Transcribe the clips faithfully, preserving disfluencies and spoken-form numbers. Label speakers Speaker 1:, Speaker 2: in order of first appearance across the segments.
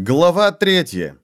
Speaker 1: Глава третья.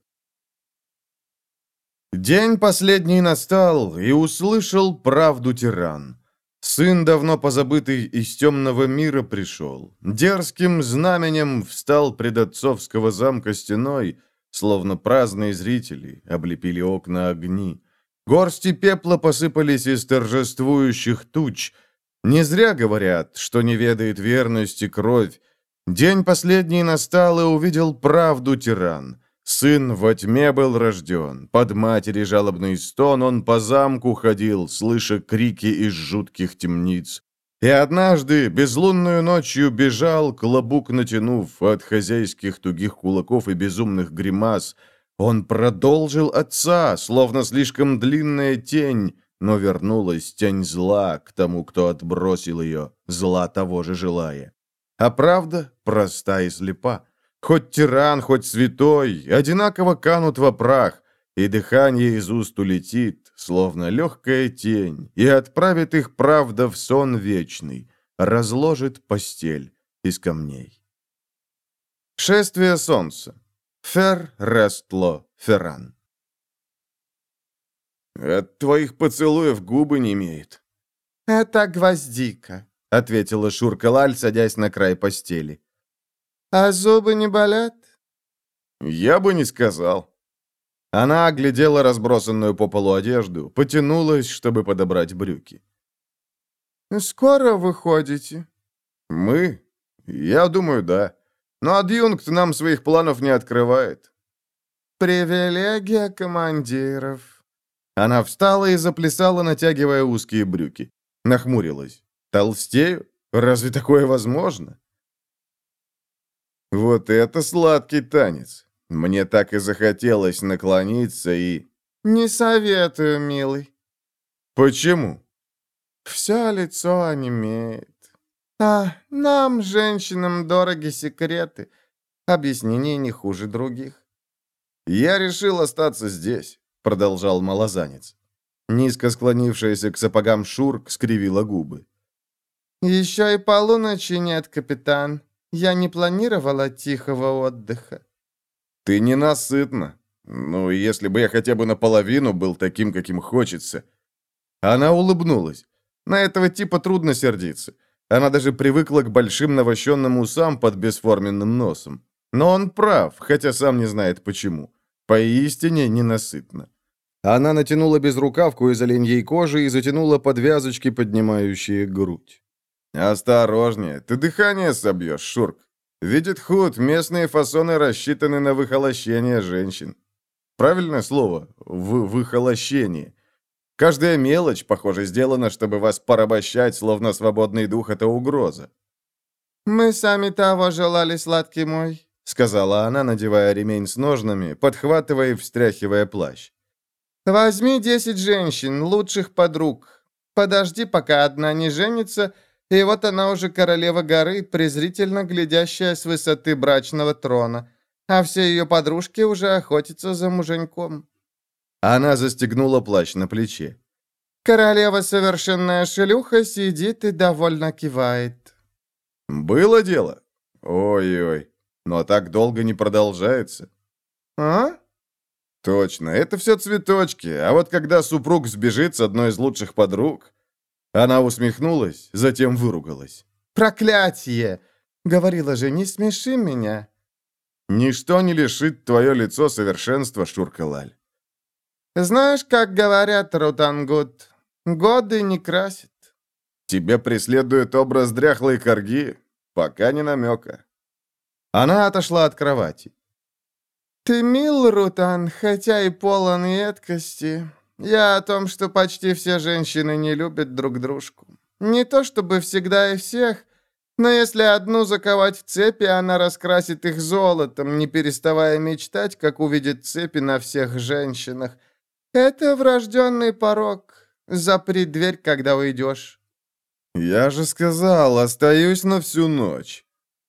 Speaker 1: День последний настал, и услышал правду тиран. Сын, давно позабытый, из темного мира пришел. Дерзким знаменем встал пред отцовского замка стеной, словно праздные зрители облепили окна огни. Горсти пепла посыпались из торжествующих туч. Не зря говорят, что не ведает верности кровь. День последний настал, и увидел правду тиран. Сын во тьме был рожден, под матери жалобный стон он по замку ходил, слыша крики из жутких темниц. И однажды, безлунную ночью, бежал, клобук натянув от хозяйских тугих кулаков и безумных гримас. Он продолжил отца, словно слишком длинная тень, но вернулась тень зла к тому, кто отбросил ее, зла того же желая. А правда проста и слепа. Хоть тиран, хоть святой, одинаково канут во прах, и дыхание из уст улетит, словно легкая тень, и отправит их правда в сон вечный, разложит постель из камней. Шествие солнца. Фер Рестло Ферран. От твоих поцелуев губы не имеет.
Speaker 2: «Это гвоздика», — ответила Шурка-Лаль, садясь на край постели. «А зубы не болят?»
Speaker 1: «Я бы не сказал». Она оглядела разбросанную по полу одежду, потянулась, чтобы подобрать брюки.
Speaker 2: «Скоро выходите?»
Speaker 1: «Мы? Я думаю, да. Но адъюнкт нам своих планов не открывает».
Speaker 2: «Привилегия командиров».
Speaker 1: Она встала и заплясала, натягивая узкие брюки. Нахмурилась. «Толстею? Разве такое возможно?» Вот это сладкий танец. Мне так и захотелось наклониться и...
Speaker 2: «Не советую, милый».
Speaker 1: «Почему?»
Speaker 2: «Все лицо онемеет. А нам, женщинам, дороги секреты. Объяснений не хуже других».
Speaker 1: «Я решил остаться здесь», — продолжал малозанец. Низко склонившаяся к сапогам Шурк скривила губы.
Speaker 2: «Еще и полуночи нет, капитан. Я не планировала тихого отдыха».
Speaker 1: «Ты ненасытна. Ну, если бы я хотя бы наполовину был таким, каким хочется». Она улыбнулась. На этого типа трудно сердиться. Она даже привыкла к большим навощенным усам под бесформенным носом. Но он прав, хотя сам не знает почему. Поистине ненасытна. Она натянула безрукавку из оленьей кожи и затянула подвязочки, поднимающие грудь. «Осторожнее, ты дыхание собьешь, Шурк. Видит худ, местные фасоны рассчитаны на выхолощение женщин». Правильное слово в «выхолощение». Каждая мелочь, похоже, сделана, чтобы вас порабощать, словно свободный дух — это угроза.
Speaker 2: «Мы сами того желали, сладкий мой», —
Speaker 1: сказала она, надевая ремень с ножнами, подхватывая и встряхивая плащ.
Speaker 2: «Возьми десять женщин, лучших подруг. Подожди, пока одна не женится, и вот она уже королева горы, презрительно глядящая с высоты брачного трона, а все ее подружки уже охотятся за муженьком».
Speaker 1: Она застегнула плащ на плече.
Speaker 2: «Королева совершенная шлюха сидит и довольно кивает».
Speaker 1: «Было дело? Ой-ой, но так долго не продолжается».
Speaker 2: «А?»
Speaker 1: «Точно, это все цветочки, а вот когда супруг сбежит с одной из лучших подруг...» Она усмехнулась, затем выругалась.
Speaker 2: «Проклятие! Говорила же, не смеши меня».
Speaker 1: «Ничто не лишит твое лицо совершенства, Шурка-Лаль».
Speaker 2: «Знаешь, как говорят, Рутангут, годы не красят».
Speaker 1: «Тебя преследует образ дряхлой корги? Пока не намека». Она отошла от кровати.
Speaker 2: «Ты мил, Рутан, хотя и полон едкости. Я о том, что почти все женщины не любят друг дружку. Не то чтобы всегда и всех, но если одну заковать в цепи, она раскрасит их золотом, не переставая мечтать, как увидит цепи на всех женщинах. Это врожденный порок. Запри дверь, когда уйдешь».
Speaker 1: «Я же сказал, остаюсь на всю ночь».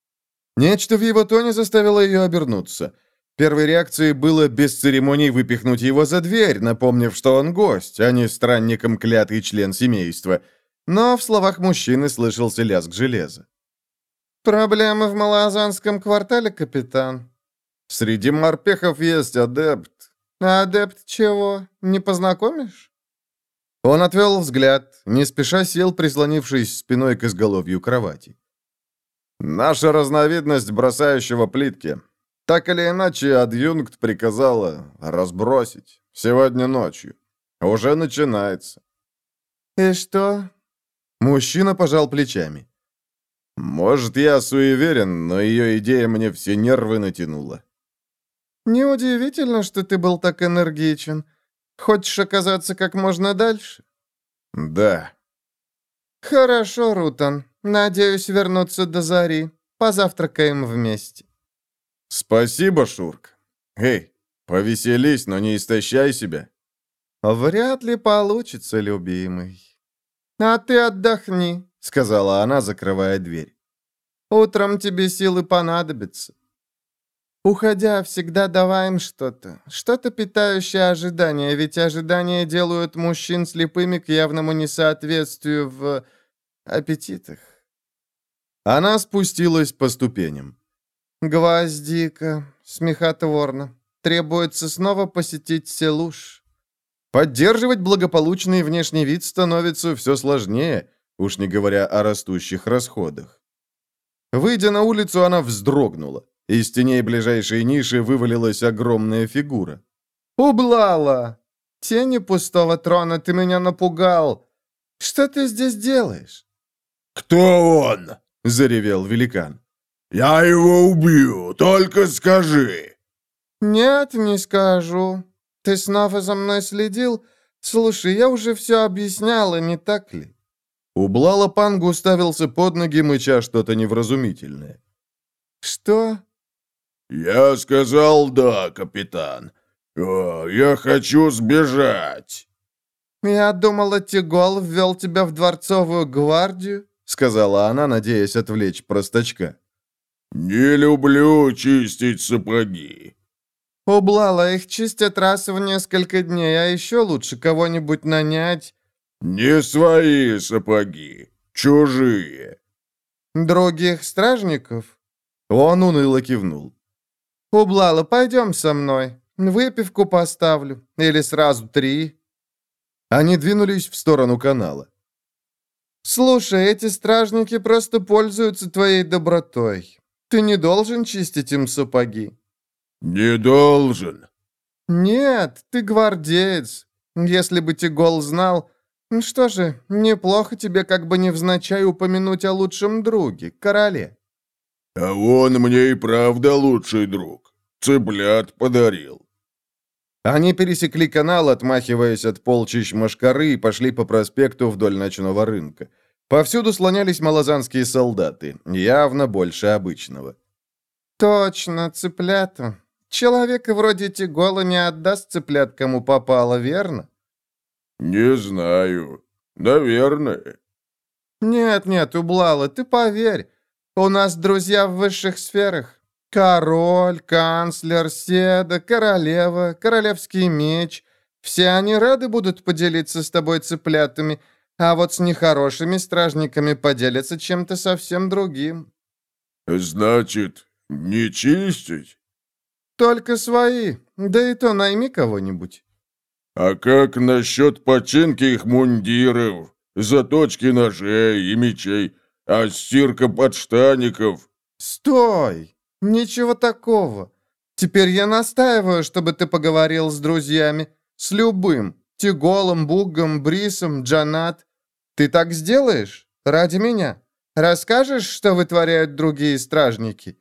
Speaker 1: Нечто в его тоне заставило ее обернуться. Первой реакцией было без церемоний выпихнуть его за дверь, напомнив, что он гость, а не странником клятый член семейства. Но в словах мужчины слышался лязг железа.
Speaker 2: «Проблемы в Малоазанском квартале, капитан?»
Speaker 1: Среди морпехов есть адепт».
Speaker 2: «Адепт чего? Не познакомишь?»
Speaker 1: Он отвел взгляд, не спеша сел, прислонившись спиной к изголовью кровати. «Наша разновидность бросающего плитки. Так или иначе, адъюнкт приказала разбросить. Сегодня ночью. Уже начинается».
Speaker 2: «И что?»
Speaker 1: Мужчина пожал плечами. «Может, я суеверен, но ее идея мне все нервы натянула».
Speaker 2: «Неудивительно, что ты был так энергичен. Хочешь оказаться как можно дальше?»
Speaker 1: «Да».
Speaker 2: «Хорошо, Рутан. Надеюсь вернуться до зари. Позавтракаем вместе».
Speaker 1: «Спасибо, Шурк. Эй, повеселись, но не истощай себя».
Speaker 2: «Вряд ли получится, любимый». «А ты отдохни», — сказала она, закрывая дверь. «Утром тебе силы понадобятся. Уходя, всегда давай им что-то, что-то питающее ожидания, ведь ожидания делают мужчин слепыми к явному несоответствию в аппетитах».
Speaker 1: Она спустилась по ступеням.
Speaker 2: «Гвоздика, смехотворно. Требуется снова посетить Селуш».
Speaker 1: Поддерживать благополучный внешний вид становится все сложнее, уж не говоря о растущих расходах. Выйдя на улицу, она вздрогнула. Из теней ближайшей ниши вывалилась огромная фигура.
Speaker 2: «Ублала! Тени пустого трона, ты меня напугал! Что ты здесь делаешь?»
Speaker 3: «Кто он?»
Speaker 1: — заревел великан.
Speaker 3: «Я его убью, только скажи!»
Speaker 2: «Нет, не скажу. Ты снова за мной следил? Слушай, я уже все объясняла, не так ли?»
Speaker 1: Ублала Пангу уставился под ноги, мыча что-то невразумительное.
Speaker 2: «Что?»
Speaker 3: «Я сказал да, капитан. О, я хочу сбежать!»
Speaker 2: «Я думала, Тигол ввел тебя в дворцовую гвардию», —
Speaker 1: сказала она, надеясь отвлечь простачка.
Speaker 3: «Не люблю чистить сапоги».
Speaker 2: «Ублала, их чистят раз в несколько дней, а еще лучше кого-нибудь нанять».
Speaker 3: «Не свои сапоги, чужие».
Speaker 2: «Других стражников?»
Speaker 1: Он уныло кивнул.
Speaker 2: «Ублала, пойдем со мной. Выпивку поставлю. Или сразу три».
Speaker 1: Они двинулись в сторону канала.
Speaker 2: «Слушай, эти стражники просто пользуются твоей добротой. Ты не должен чистить им сапоги».
Speaker 3: «Не должен».
Speaker 2: «Нет, ты гвардеец. Если бы Тигол знал... Ну что же, неплохо тебе как бы невзначай упомянуть о лучшем друге, короле».
Speaker 3: «А он мне и правда лучший друг. Цыплят подарил».
Speaker 1: Они пересекли канал, отмахиваясь от полчищ мошкары, и пошли по проспекту вдоль ночного рынка. Повсюду слонялись малозанские солдаты, явно больше обычного.
Speaker 2: «Точно, цыплята. Человек вроде Тигола не отдаст цыплят, кому попало, верно?»
Speaker 3: «Не знаю. Наверное».
Speaker 2: «Нет-нет, Ублала, ты поверь. У нас друзья в высших сферах. Король, канцлер, седа, королева, королевский меч. Все они рады будут поделиться с тобой цыплятами, а вот с нехорошими стражниками поделятся чем-то совсем другим».
Speaker 3: «Значит, не чистить?»
Speaker 2: «Только свои. Да и то найми кого-нибудь».
Speaker 3: «А как насчет починки их мундиров, заточки ножей и мечей, а стирка подштаников?»
Speaker 2: «Стой! Ничего такого. Теперь я настаиваю, чтобы ты поговорил с друзьями. С любым. Тиголом, Бугом, Брисом, Джанат. Ты так сделаешь? Ради меня. Расскажешь, что вытворяют другие стражники?»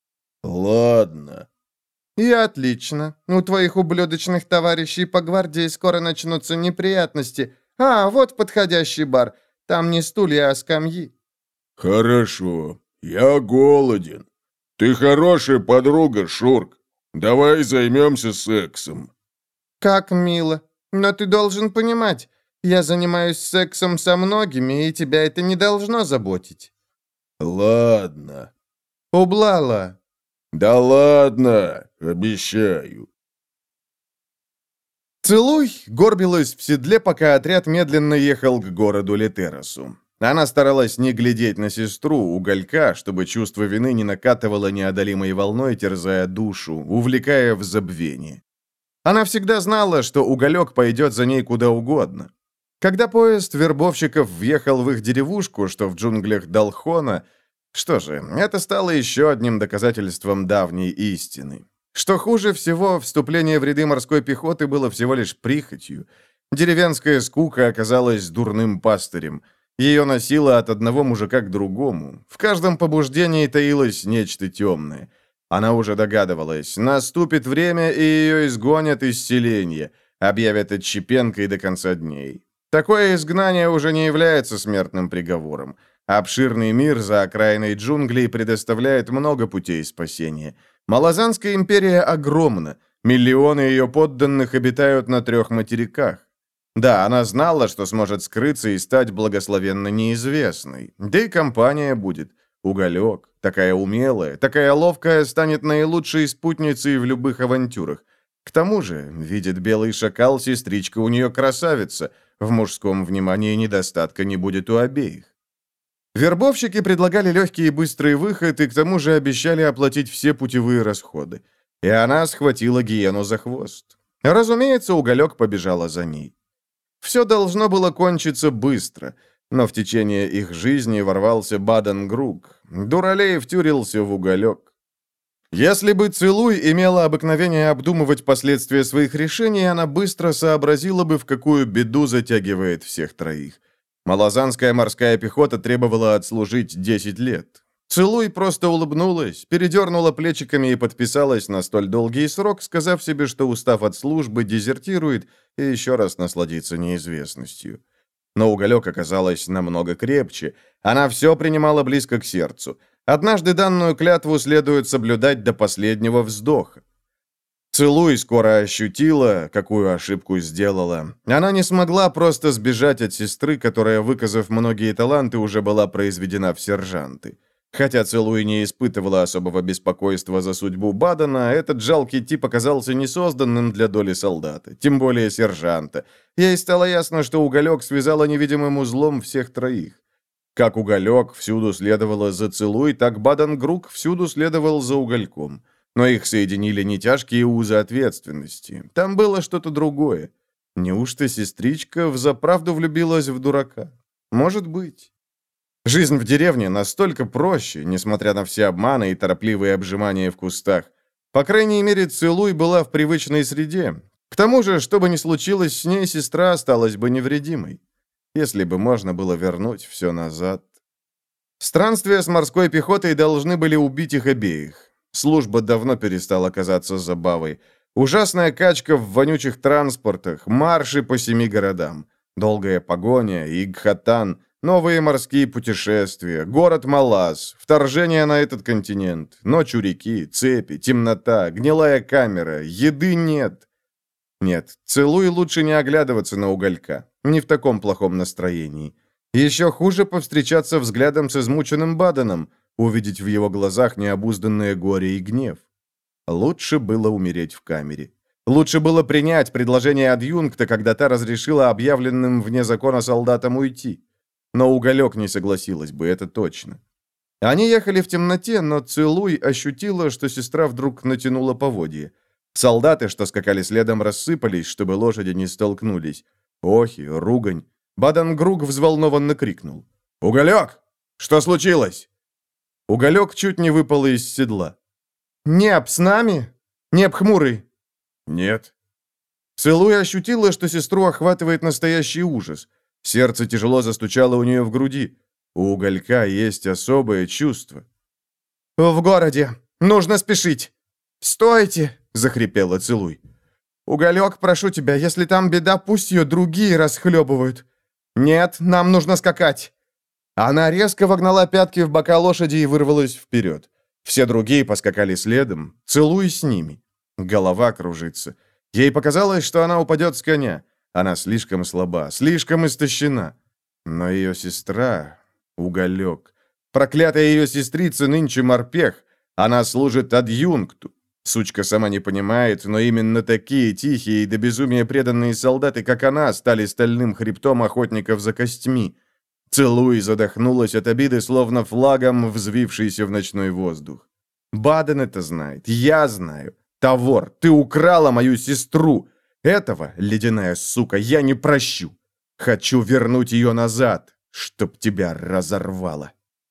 Speaker 1: «Ладно».
Speaker 2: «И отлично. У твоих ублюдочных товарищей по гвардии скоро начнутся неприятности. А, вот подходящий бар. Там не стулья, а скамьи».
Speaker 3: «Хорошо. Я голоден. Ты хорошая подруга, Шурк. Давай займемся сексом».
Speaker 2: «Как мило. Но ты должен понимать, я занимаюсь сексом со многими, и тебя это не должно заботить».
Speaker 1: «Ладно».
Speaker 2: «Ублала».
Speaker 3: «Да ладно, обещаю».
Speaker 1: Целуй горбилась в седле, пока отряд медленно ехал к городу Летеросу. Она старалась не глядеть на сестру, уголька, чтобы чувство вины не накатывало неодолимой волной, терзая душу, увлекая в забвение. Она всегда знала, что уголек пойдет за ней куда угодно. Когда поезд вербовщиков въехал в их деревушку, что в джунглях Далхона, что же, это стало еще одним доказательством давней истины. Что хуже всего, вступление в ряды морской пехоты было всего лишь прихотью. Деревенская скука оказалась дурным пастырем. Ее носило от одного мужика к другому. В каждом побуждении таилось нечто темное. Она уже догадывалась, наступит время, и ее изгонят из селения, объявят отщепенкой до конца дней. Такое изгнание уже не является смертным приговором. Обширный мир за окраиной джунглей предоставляет много путей спасения. Малазанская империя огромна. Миллионы ее подданных обитают на трех материках. Да, она знала, что сможет скрыться и стать благословенно неизвестной. Да и компания будет. Уголек. Такая умелая, такая ловкая, станет наилучшей спутницей в любых авантюрах. К тому же, видит белый шакал, сестричка у нее красавица. В мужском внимании недостатка не будет у обеих. Вербовщики предлагали легкий и быстрый выход, и к тому же обещали оплатить все путевые расходы. И она схватила гиену за хвост. Разумеется, уголек побежала за ней. Все должно было кончиться быстро, но в течение их жизни ворвался Баден-Груг. Дуралей втюрился в уголек. Если бы Целуй имела обыкновение обдумывать последствия своих решений, она быстро сообразила бы, в какую беду затягивает всех троих. Малазанская морская пехота требовала отслужить десять лет. Целуй просто улыбнулась, передернула плечиками и подписалась на столь долгий срок, сказав себе, что, устав от службы, дезертирует и еще раз насладится неизвестностью. Но уголек оказалась намного крепче. Она все принимала близко к сердцу. Однажды данную клятву следует соблюдать до последнего вздоха. Целуй скоро ощутила, какую ошибку сделала. Она не смогла просто сбежать от сестры, которая, выказав многие таланты, уже была произведена в сержанты. Хотя Целуй не испытывала особого беспокойства за судьбу Бадена, этот жалкий тип оказался несозданным для доли солдата, тем более сержанта. Ей стало ясно, что уголек связала невидимым узлом всех троих. Как уголек всюду следовало за Целуй, так Баден-Груг всюду следовал за угольком. Но их соединили не тяжкие узы ответственности. Там было что-то другое. Неужто сестричка взаправду влюбилась в дурака? Может быть. Жизнь в деревне настолько проще, несмотря на все обманы и торопливые обжимания в кустах. По крайней мере, Целуй была в привычной среде. К тому же, что бы ни случилось с ней, сестра осталась бы невредимой. Если бы можно было вернуть все назад. Странствия с морской пехотой должны были убить их обеих. Служба давно перестала казаться забавой. Ужасная качка в вонючих транспортах, марши по семи городам, долгая погоня, Игхатан, новые морские путешествия, город Малаз, вторжение на этот континент, ночь у реки, цепи, темнота, гнилая камера, еды нет. Нет, Целуй лучше не оглядываться на уголька, не в таком плохом настроении. Еще хуже повстречаться взглядом с измученным Баденом, увидеть в его глазах необузданное горе и гнев. Лучше было умереть в камере. Лучше было принять предложение адъюнкта, когда та разрешила объявленным вне закона солдатам уйти. Но уголек не согласилась бы, это точно. Они ехали в темноте, но Целуй ощутила, что сестра вдруг натянула поводья. Солдаты, что скакали следом, рассыпались, чтобы лошади не столкнулись. Охи, ругань. Баден-Груг взволнованно крикнул. «Уголек! Что случилось?» Уголек чуть не выпал из седла. «Неб с нами? Неб хмурый?» «Нет». Целуя ощутила, что сестру охватывает настоящий ужас. Сердце тяжело застучало у нее в груди. У уголька есть особое чувство. «В городе. Нужно спешить». «Стойте!» — захрипела Целуй. «Уголек, прошу тебя, если там беда, пусть ее другие расхлебывают». «Нет, нам нужно скакать». Она резко вогнала пятки в бока лошади и вырвалась вперед. Все другие поскакали следом, Целуй с ними. Голова кружится. Ей показалось, что она упадет с коня. Она слишком слаба, слишком истощена. Но ее сестра... Уголек. Проклятая ее сестрица нынче морпех. Она служит адъюнкту. Сучка сама не понимает, но именно такие тихие и до безумия преданные солдаты, как она, стали стальным хребтом охотников за костьми. Целуй задохнулась от обиды, словно флагом, взвившийся в ночной воздух. Баден это знает, я знаю. Тавор, ты украла мою сестру. Этого, ледяная сука, я не прощу. Хочу вернуть ее назад, чтоб тебя разорвало.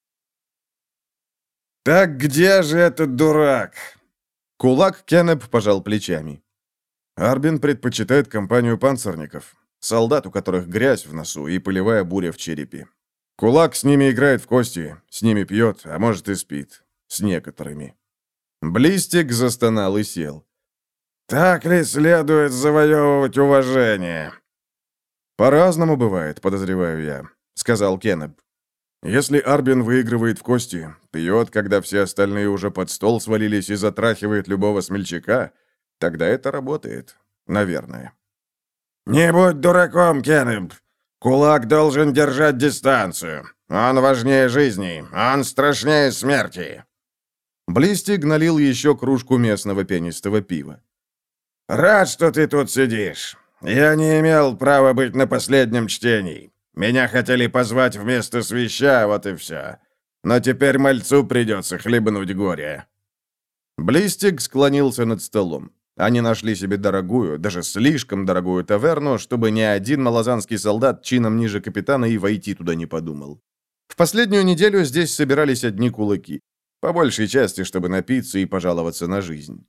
Speaker 3: «Так где же этот дурак?»
Speaker 1: Кулак Кеннеп пожал плечами.
Speaker 3: Арбин предпочитает компанию панцирников, солдат, у которых грязь в носу и пылевая буря в черепе. Кулак с ними играет в кости, с ними пьет, а может и спит. С некоторыми.
Speaker 1: Блистик застонал и сел.
Speaker 3: «Так ли следует завоевывать уважение?»
Speaker 1: «По-разному бывает, подозреваю я», — сказал Кеннеп.
Speaker 3: «Если Арбин выигрывает в кости, пьет, когда все остальные уже под стол свалились и затрахивает любого смельчака, тогда это работает. Наверное». «Не будь дураком, Кеннеп. Кулак должен держать дистанцию. Он важнее жизни, он страшнее смерти».
Speaker 1: Блистик налил еще кружку местного пенистого пива.
Speaker 3: «Рад, что ты тут сидишь. Я не имел права быть на последнем чтении. Меня хотели позвать вместо свяща, вот и все. Но теперь мальцу придется хлебнуть горе».
Speaker 1: Блистик склонился над столом. Они нашли себе дорогую, даже слишком дорогую таверну, чтобы ни один малозанский солдат чином ниже капитана и войти туда не подумал. В последнюю неделю здесь собирались одни кулаки. По большей части, чтобы напиться и пожаловаться на жизнь.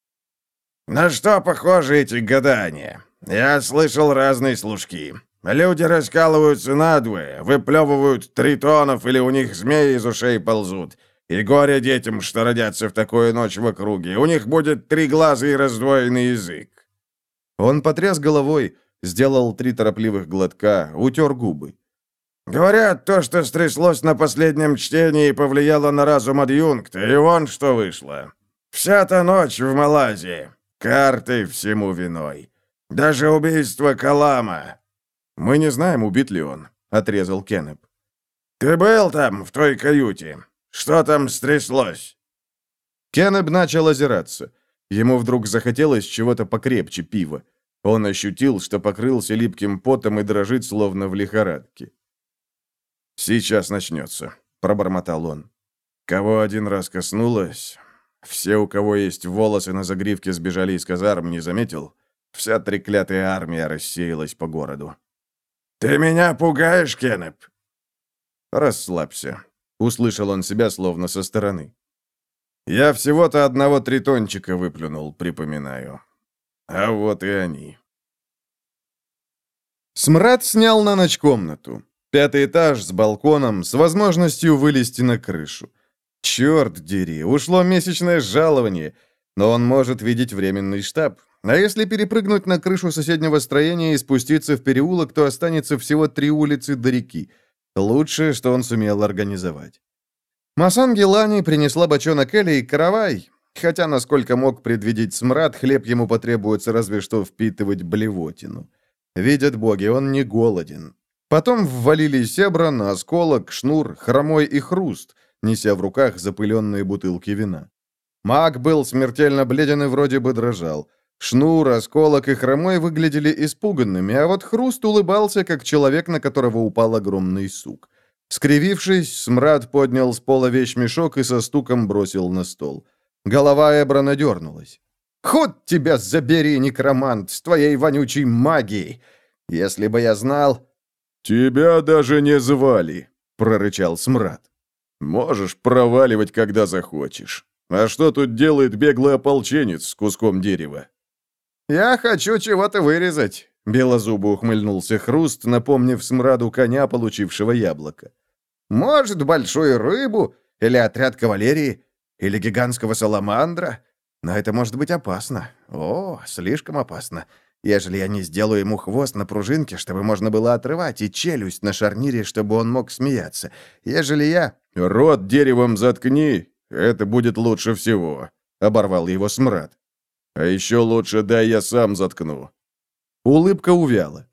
Speaker 3: «На что похожи эти гадания? Я слышал разные служки. Люди раскалываются надвое, выплевывают тритонов или у них змеи из ушей ползут. И горе детям, что родятся в такую ночь в округе. У них будет три глаза и раздвоенный язык».
Speaker 1: Он потряс головой, сделал три торопливых глотка, утер губы.
Speaker 3: «Говорят, то, что стряслось на последнем чтении, повлияло на разум адъюнкта, и вон что вышло. Вся та ночь в Малайзии. Карты всему виной. Даже убийство Калама».
Speaker 1: «Мы не знаем, убит ли он», — отрезал Кеннеп.
Speaker 3: «Ты был там, в той каюте? Что там стряслось?»
Speaker 1: Кеннеп начал озираться. Ему вдруг захотелось чего-то покрепче пива. Он ощутил, что покрылся липким потом и дрожит, словно в лихорадке.
Speaker 3: «Сейчас начнется», — пробормотал он. «Кого один раз коснулось? Все, у кого есть волосы на загривке, сбежали из казарм, не заметил? Вся треклятая армия рассеялась по городу». «Ты меня пугаешь, Кеннеп?»
Speaker 1: «Расслабься», — услышал он себя словно со стороны. «Я всего-то одного тритончика выплюнул, припоминаю. А вот и они». Смрад снял на ночь комнату. Пятый этаж с балконом, с возможностью вылезти на крышу. Черт дери, ушло месячное жалование, но он может видеть временный штаб. А если перепрыгнуть на крышу соседнего строения и спуститься в переулок, то останется всего три улицы до реки. Лучшее, что он сумел организовать. Масан Гелани принесла бочонок Эли и каравай, хотя, насколько мог предвидеть Смрад, хлеб ему потребуется разве что впитывать блевотину. Видят боги, он не голоден. Потом ввалили Себран, Осколок, Шнур, Хромой и Хруст, неся в руках запыленные бутылки вина. Маг был смертельно бледен и вроде бы дрожал. Шнур, Осколок и Хромой выглядели испуганными, а вот Хруст улыбался, как человек, на которого упал огромный сук. Скривившись, Смрад поднял с пола вещмешок и со стуком бросил на стол. Голова Эбрана дернулась. «Худ тебя забери, некромант, с твоей вонючей магией! Если бы я знал...»
Speaker 3: «Тебя даже не звали», — прорычал Смрад. «Можешь проваливать, когда захочешь. А что тут делает беглый ополченец с куском дерева?»
Speaker 1: «Я хочу чего-то вырезать», — белозубо ухмыльнулся Хруст, напомнив Смраду коня, получившего яблоко. «Может, большую рыбу, или отряд кавалерии, или гигантского саламандра. Но это может быть опасно. О, слишком опасно. Ежели я не сделаю ему хвост на пружинке, чтобы можно было отрывать, и челюсть на шарнире, чтобы он мог смеяться. Ежели я...»
Speaker 3: «Рот деревом заткни, это будет лучше всего», — оборвал его Смрад. «А еще лучше дай я сам заткну».
Speaker 1: Улыбка увяла.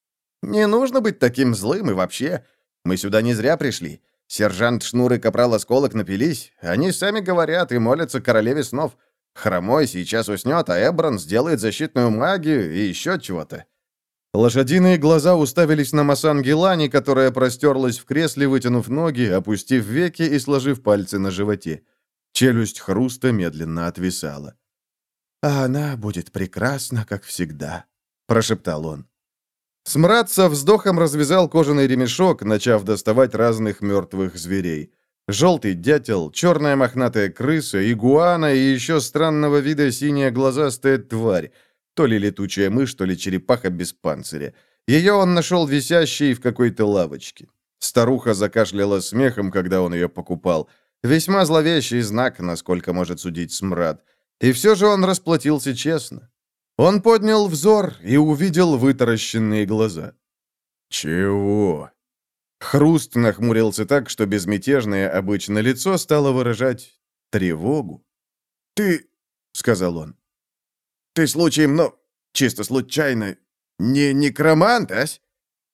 Speaker 1: «Не нужно быть таким злым и вообще. Мы сюда не зря пришли. Сержант Шнур и капрал Осколок напились. Они сами говорят и молятся королеве снов. Хромой сейчас уснет, а Эбран сделает защитную магию и еще чего-то». Лошадиные глаза уставились на Масан Гилани, которая простерлась в кресле, вытянув ноги, опустив веки и сложив пальцы на животе. Челюсть Хруста медленно отвисала. «А она будет прекрасна, как всегда», — прошептал он. Смрад со вздохом развязал кожаный ремешок, начав доставать разных мертвых зверей. Желтый дятел, черная мохнатая крыса, игуана и еще странного вида синяя глазастая тварь. То ли летучая мышь, то ли черепаха без панциря. Ее он нашел висящей в какой-то лавочке. Старуха закашляла смехом, когда он ее покупал. Весьма зловещий знак, насколько может судить Смрад. И все же он расплатился честно. Он поднял взор и увидел вытаращенные глаза.
Speaker 3: «Чего?»
Speaker 1: Хруст нахмурился так, что безмятежное обычно лицо стало выражать тревогу.
Speaker 3: «Ты...» — сказал он. «Ты случаем, но чисто случайно, не некромант, ась?»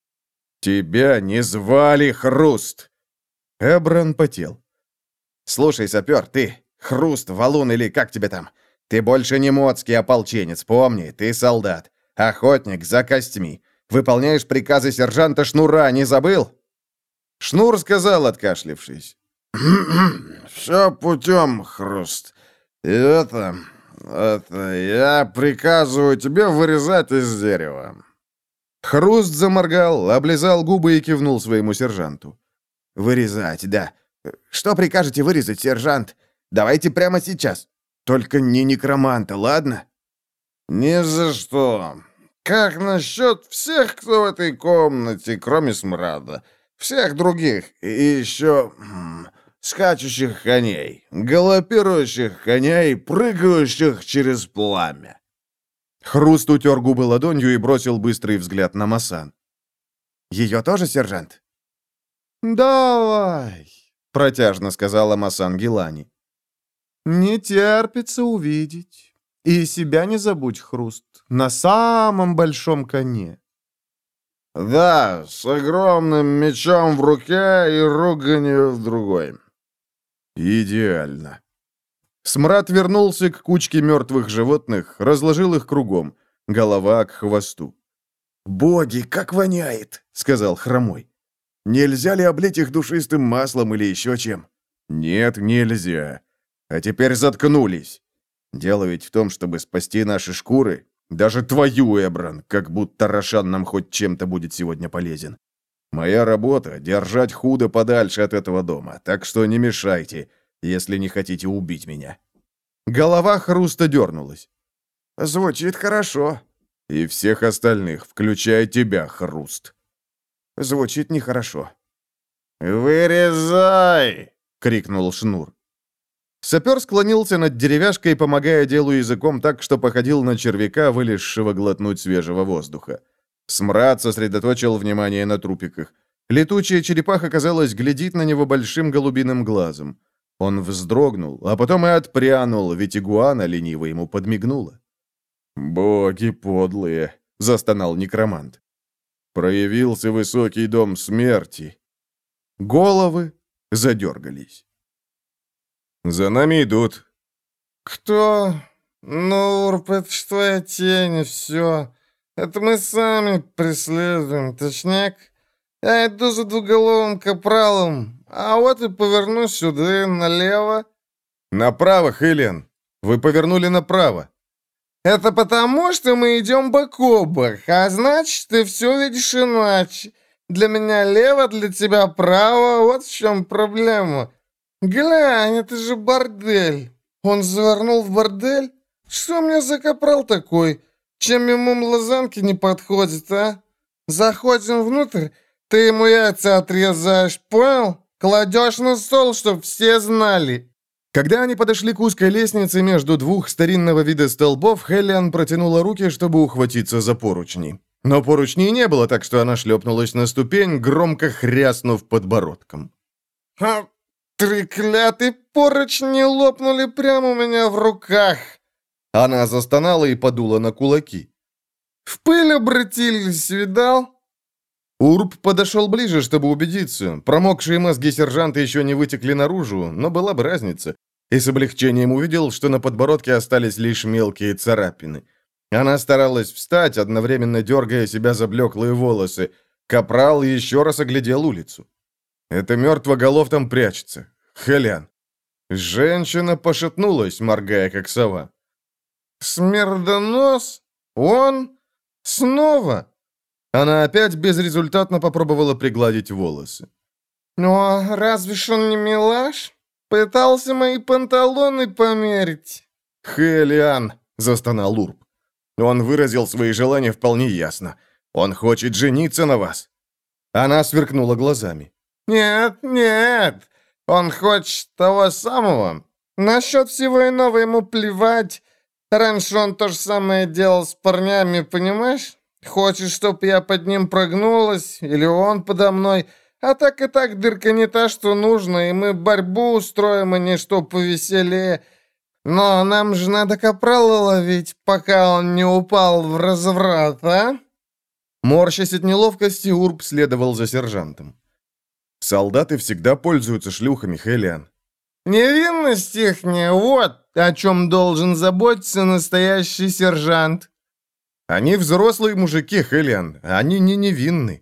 Speaker 1: «Тебя не звали Хруст!» Эбран потел.
Speaker 2: «Слушай, сапер, ты, Хруст, Валун или как тебе там? Ты больше не моцкий ополченец, помни, ты солдат, охотник за костьми. Выполняешь приказы сержанта Шнура, не забыл?»
Speaker 1: Шнур сказал, откашлившись.
Speaker 3: «Все путем, Хруст. И это... это... я приказываю тебе вырезать из дерева».
Speaker 1: Хруст заморгал, облизал губы и кивнул своему сержанту.
Speaker 2: «Вырезать, да. Что прикажете вырезать, сержант? Давайте прямо сейчас. Только не некроманта, ладно?»
Speaker 3: «Ни за что. Как насчет всех, кто в этой комнате, кроме Смрада? Всех других. И еще... м, скачущих коней, галопирующих коней, прыгающих через пламя».
Speaker 1: Хруст утер губы ладонью и бросил быстрый взгляд на Масан.
Speaker 2: «Ее тоже, сержант?»
Speaker 1: «Давай», — протяжно сказала Масан Гилани. «Не терпится увидеть. И себя не забудь, Хруст, на самом большом коне».
Speaker 3: «Да, с огромным мечом в руке и руганью в другой».
Speaker 1: «Идеально». Смрад вернулся к кучке мертвых животных, разложил их кругом, голова к хвосту.
Speaker 2: «Боги, как воняет!» — сказал Хромой. «Нельзя ли облить их душистым маслом или еще чем?»
Speaker 1: «Нет, нельзя. А теперь заткнулись. Дело ведь в том, чтобы спасти наши шкуры. Даже твою, Эбран, как будто Рошан нам хоть чем-то будет сегодня полезен. Моя работа — держать худо подальше от этого дома, так что не мешайте, если не хотите убить меня». Голова Хруста дернулась.
Speaker 2: «Звучит хорошо».
Speaker 1: «И всех остальных, включая тебя, Хруст».
Speaker 2: «Звучит нехорошо».
Speaker 3: «Вырезай!»
Speaker 1: — крикнул Шнур. Сапер склонился над деревяшкой, помогая делу языком так, что походил на червяка, вылезшего глотнуть свежего воздуха. Смрад сосредоточил внимание на трупиках. Летучая черепаха, казалось, глядит на него большим голубиным глазом. Он вздрогнул, а потом и отпрянул, ведь игуана лениво ему подмигнула. «Боги подлые!» — застонал некромант. «Проявился высокий дом смерти». Головы задергались. «За нами идут».
Speaker 4: «Кто? Нурп, это ж твоя тень, и все. Это мы сами преследуем, точняк. Я иду за двуголовым капралом, а вот и поверну сюда, налево».
Speaker 1: «Направо, Хелен. Вы повернули направо».
Speaker 4: «Это потому, что мы идем бок о бок, а значит, ты все видишь иначе. Для меня лево, для тебя право, вот в чем проблема. Глянь, это же бордель. Он завернул в бордель? Что мне за капрал такой? Чем ему млазанки не подходит, а? Заходим внутрь, ты ему яйца отрезаешь, понял? Кладешь на стол, чтоб все знали».
Speaker 1: Когда они подошли к узкой лестнице между двух старинного вида столбов, Хелен протянула руки, чтобы ухватиться за поручни. Но поручней не было, так что она шлепнулась на ступень, громко хряснув подбородком.
Speaker 4: «Ха! Треклятые поручни лопнули прямо у меня в руках!»
Speaker 1: Она застонала и подула на кулаки.
Speaker 4: «В пыль обратились, видал?»
Speaker 1: Урб подошел ближе, чтобы убедиться. Промокшие мозги сержанта еще не вытекли наружу, но была бы разница. И с облегчением увидел, что на подбородке остались лишь мелкие царапины. Она старалась встать, одновременно дергая себя за блеклые волосы. Капрал еще раз оглядел улицу. «Это мертвоголов там прячется. Хелиан». Женщина пошатнулась, моргая, как сова.
Speaker 2: «Смердонос? Он? Снова?»
Speaker 1: Она опять безрезультатно попробовала пригладить волосы.
Speaker 2: «Ну, разве ж он не милаш? Пытался мои панталоны померить».
Speaker 1: «Хелиан!» — застонал Урб. Он выразил свои желания вполне ясно. Он хочет жениться на вас. Она сверкнула глазами.
Speaker 2: «Нет, нет, он хочет того самого. Насчет всего иного ему плевать. Раньше он то же самое делал с парнями, понимаешь? Хочет, чтоб я под ним прогнулась, или он подо мной. А так и так дырка не та, что нужно, и мы борьбу устроим, а не что повеселее. Но нам же надо капрала ловить, пока он не упал в разврат, а?»
Speaker 1: Морщась от неловкости, Урб следовал за сержантом. «Солдаты всегда пользуются шлюхами, Хелиан».
Speaker 2: «Невинность ихняя, вот о чем должен заботиться настоящий сержант».
Speaker 1: «Они взрослые мужики, Хелиан, они не невинны».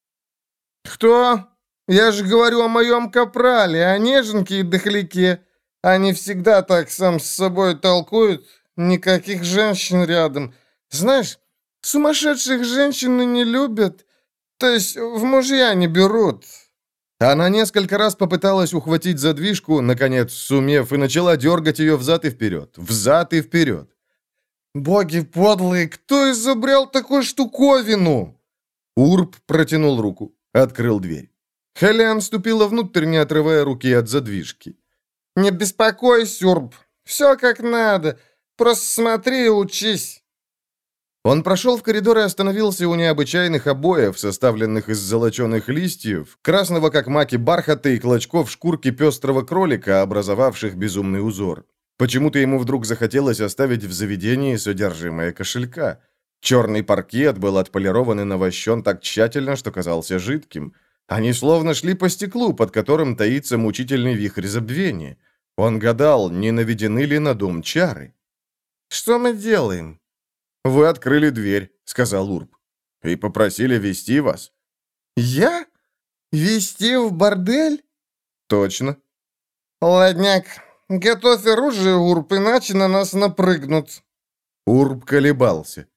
Speaker 2: «Кто? Я же говорю о моем капрале, о неженке и дохляке. Они всегда так сам с собой толкуют, никаких женщин рядом. Знаешь, сумасшедших женщин не любят, то есть в мужья не берут».
Speaker 1: Она несколько раз попыталась ухватить задвижку, наконец сумев, и начала дергать ее взад и вперед, взад и вперед.
Speaker 2: «Боги подлые, кто изобрел такую штуковину?»
Speaker 1: Урб протянул руку, открыл дверь. Хелиан ступила внутрь, не отрывая руки от задвижки.
Speaker 2: «Не беспокойся, Урб, все как надо, просто смотри и учись».
Speaker 1: Он прошел в коридор и остановился у необычайных обоев, составленных из золоченых листьев, красного как маки бархата и клочков шкурки пестрого кролика, образовавших безумный узор. Почему-то ему вдруг захотелось оставить в заведении содержимое кошелька. Черный паркет был отполирован и навощен так тщательно, что казался жидким. Они словно шли по стеклу, под которым таится мучительный вихрь забвения. Он гадал, не наведены ли на дом чары.
Speaker 2: «Что мы делаем?»
Speaker 1: «Вы открыли дверь», — сказал Урб, — «и попросили вести вас».
Speaker 2: «Я? Вести в бордель?»
Speaker 1: «Точно».
Speaker 2: «Ладняк, готовь оружие, Урб, иначе на нас напрыгнут».
Speaker 1: Урб колебался.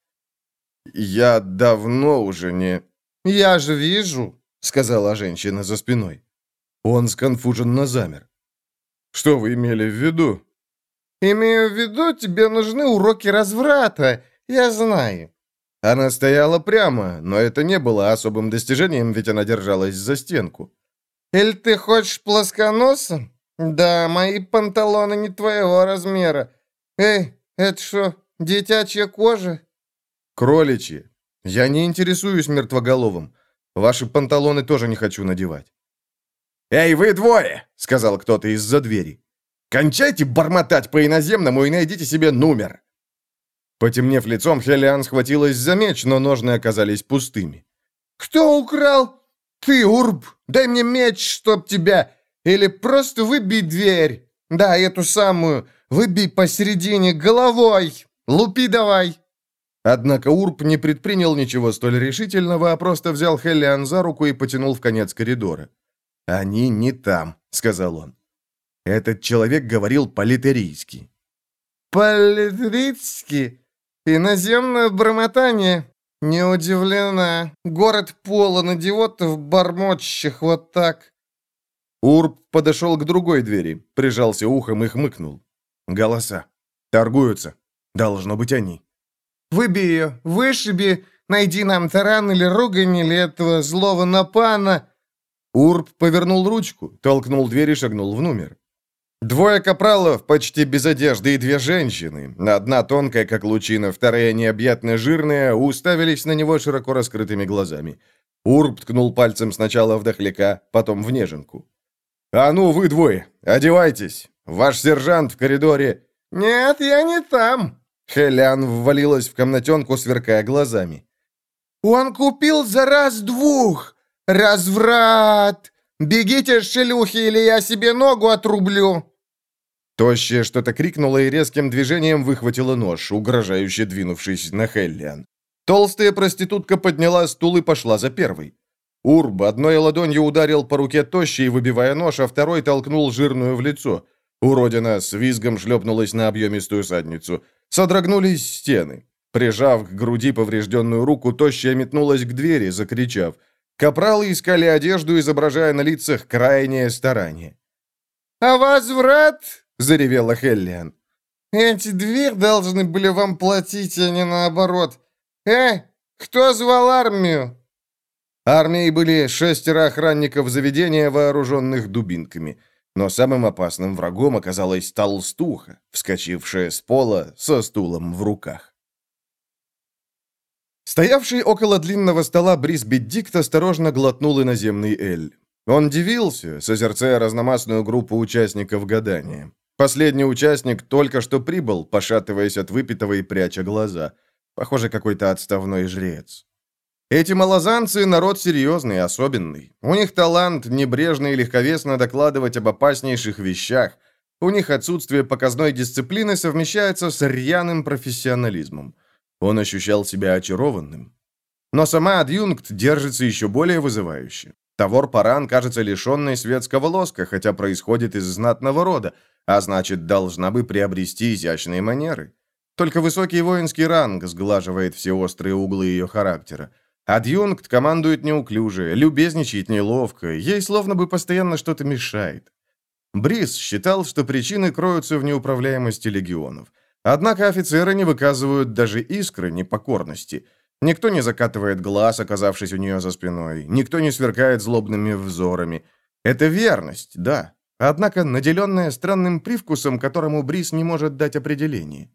Speaker 1: «Я давно уже не...»
Speaker 2: «Я же вижу», —
Speaker 1: сказала женщина за спиной. Он сконфуженно замер. «Что вы имели в виду?»
Speaker 2: «Имею в виду, тебе нужны уроки разврата, я знаю».
Speaker 1: Она стояла прямо, но это не было особым достижением, ведь она держалась за стенку.
Speaker 2: «Или ты хочешь плосконоса? Да, мои панталоны не твоего размера. Эй, это что, детячья кожа?»
Speaker 1: «Кроличья. Я не интересуюсь мертвоголовым. Ваши панталоны тоже не хочу надевать». «Эй, вы двое!» — сказал кто-то из-за двери. «Кончайте бормотать по-иноземному и найдите себе номер!» Потемнев лицом, Хелиан схватилась за меч, но ножны оказались пустыми.
Speaker 2: «Кто украл? Ты, Урб! Дай мне меч, чтоб тебя! Или просто выбей дверь! Да, эту самую! Выбей посередине головой! Лупи давай!»
Speaker 1: Однако Урб не предпринял ничего столь решительного, а просто взял Хелиан за руку и потянул в конец коридора. «Они не там», — сказал он. Этот человек говорил по-литерийски.
Speaker 2: «По-литерийски? Иноземное бормотание? Не удивлена. Город полон идиотов, бормочущих вот так».
Speaker 1: Урб подошел к другой двери, прижался ухом и хмыкнул. «Голоса. Торгуются. Должно быть они».
Speaker 2: «Выбей ее, вышиби, найди нам таран или ругань, или этого злого напана».
Speaker 1: Урб повернул ручку, толкнул дверь и шагнул в номер. Двое капралов, почти без одежды, и две женщины, одна тонкая, как лучина, вторая необъятно жирная, уставились на него широко раскрытыми глазами. Урб ткнул пальцем сначала в дохляка, потом в неженку. «А ну, вы двое, одевайтесь! Ваш сержант в коридоре...»
Speaker 2: «Нет, я не там!»
Speaker 1: Хелиан ввалилась в комнатенку, сверкая глазами.
Speaker 2: «Он купил за раз двух! Разврат! Бегите, шлюхи, или я себе ногу отрублю!»
Speaker 1: Тощая что-то крикнула и резким движением выхватила нож, угрожающе двинувшись на Хеллиан. Толстая проститутка подняла стул и пошла за первой. Урб одной ладонью ударил по руке тощей, выбивая нож, а второй толкнул жирную в лицо. Уродина с визгом шлепнулась на объемистую задницу. Содрогнулись стены. Прижав к груди поврежденную руку, тощая метнулась к двери, закричав. Капралы искали одежду, изображая на лицах крайнее старание.
Speaker 2: «А возврат?» — заревела Хеллиан. «Эти две должны были вам платить, а не наоборот. Э, кто звал армию?»
Speaker 1: Армией были шестеро охранников заведения, вооруженных дубинками. Но самым опасным врагом оказалась толстуха, вскочившая с пола со стулом в руках. Стоявший около длинного стола Брис Беддикт осторожно глотнул иноземный эль. Он дивился, созерцая разномастную группу участников гадания. Последний участник только что прибыл, пошатываясь от выпитого и пряча глаза. Похоже, какой-то отставной жрец. Эти малозанцы — народ серьезный, особенный. У них талант небрежно и легковесно докладывать об опаснейших вещах. У них отсутствие показной дисциплины совмещается с рьяным профессионализмом. Он ощущал себя очарованным. Но сама адъюнкт держится еще более вызывающе. Тавор Паран кажется лишенной светского лоска, хотя происходит из знатного рода, а значит, должна бы приобрести изящные манеры. Только высокий воинский ранг сглаживает все острые углы ее характера. Адъюнкт командует неуклюже, любезничает неловко, ей словно бы постоянно что-то мешает. Брис считал, что причины кроются в неуправляемости легионов. Однако офицеры не выказывают даже искры непокорности. Никто не закатывает глаз, оказавшись у нее за спиной. Никто не сверкает злобными взорами. Это верность, да. Однако наделенная странным привкусом, которому Брис не может дать определение.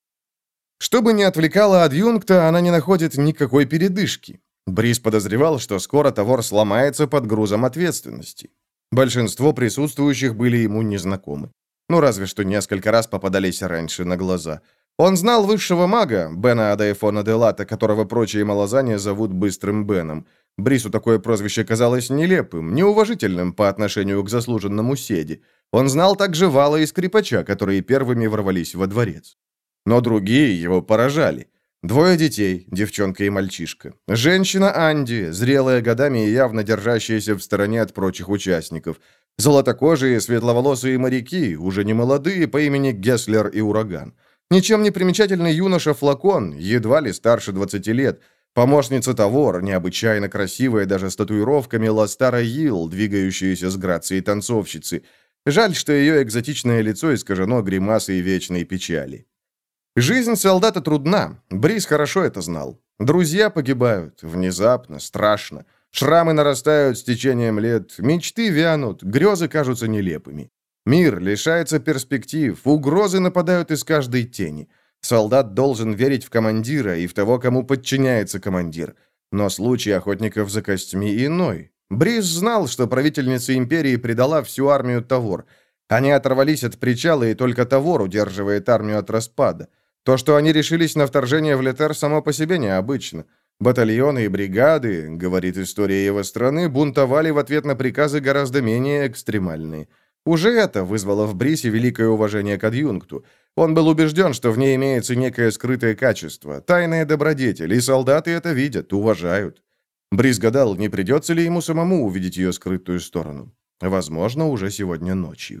Speaker 1: Что бы ни отвлекало адъюнкта, она не находит никакой передышки. Брис подозревал, что скоро Тавор сломается под грузом ответственности. Большинство присутствующих были ему незнакомы. Ну, разве что несколько раз попадались раньше на глаза. Он знал высшего мага, Бена Адаэфона де Лата, которого прочие малозане зовут Быстрым Беном. Брису такое прозвище казалось нелепым, неуважительным по отношению к заслуженному седи. Он знал также Вала и Скрипача, которые первыми ворвались во дворец. Но другие его поражали. Двое детей, девчонка и мальчишка. Женщина Анди, зрелая годами и явно держащаяся в стороне от прочих участников. Золотокожие, светловолосые моряки, уже не молодые, по имени Гесслер и Ураган. Ничем не примечательный юноша Флакон, едва ли старше двадцати лет. Помощница Тавор, необычайно красивая даже с татуировками, Ластара Йил, двигающаяся с грацией танцовщицы. Жаль, что ее экзотичное лицо искажено гримасой вечной печали. Жизнь солдата трудна, Брис хорошо это знал. Друзья погибают, внезапно, страшно. Шрамы нарастают с течением лет, мечты вянут, грезы кажутся нелепыми. Мир лишается перспектив, угрозы нападают из каждой тени. Солдат должен верить в командира и в того, кому подчиняется командир. Но случай охотников за костьми иной. Брис знал, что правительница империи предала всю армию Тавор. Они оторвались от причала, и только Тавор удерживает армию от распада. То, что они решились на вторжение в Летер, само по себе необычно. Батальоны и бригады, говорит история его страны, бунтовали в ответ на приказы гораздо менее экстремальные. Уже это вызвало в Брисе великое уважение к адъюнкту. Он был убежден, что в ней имеется некое скрытое качество, тайная добродетель, и солдаты это видят, уважают. Брис гадал, не придется ли ему самому увидеть ее скрытую сторону. Возможно, уже сегодня ночью.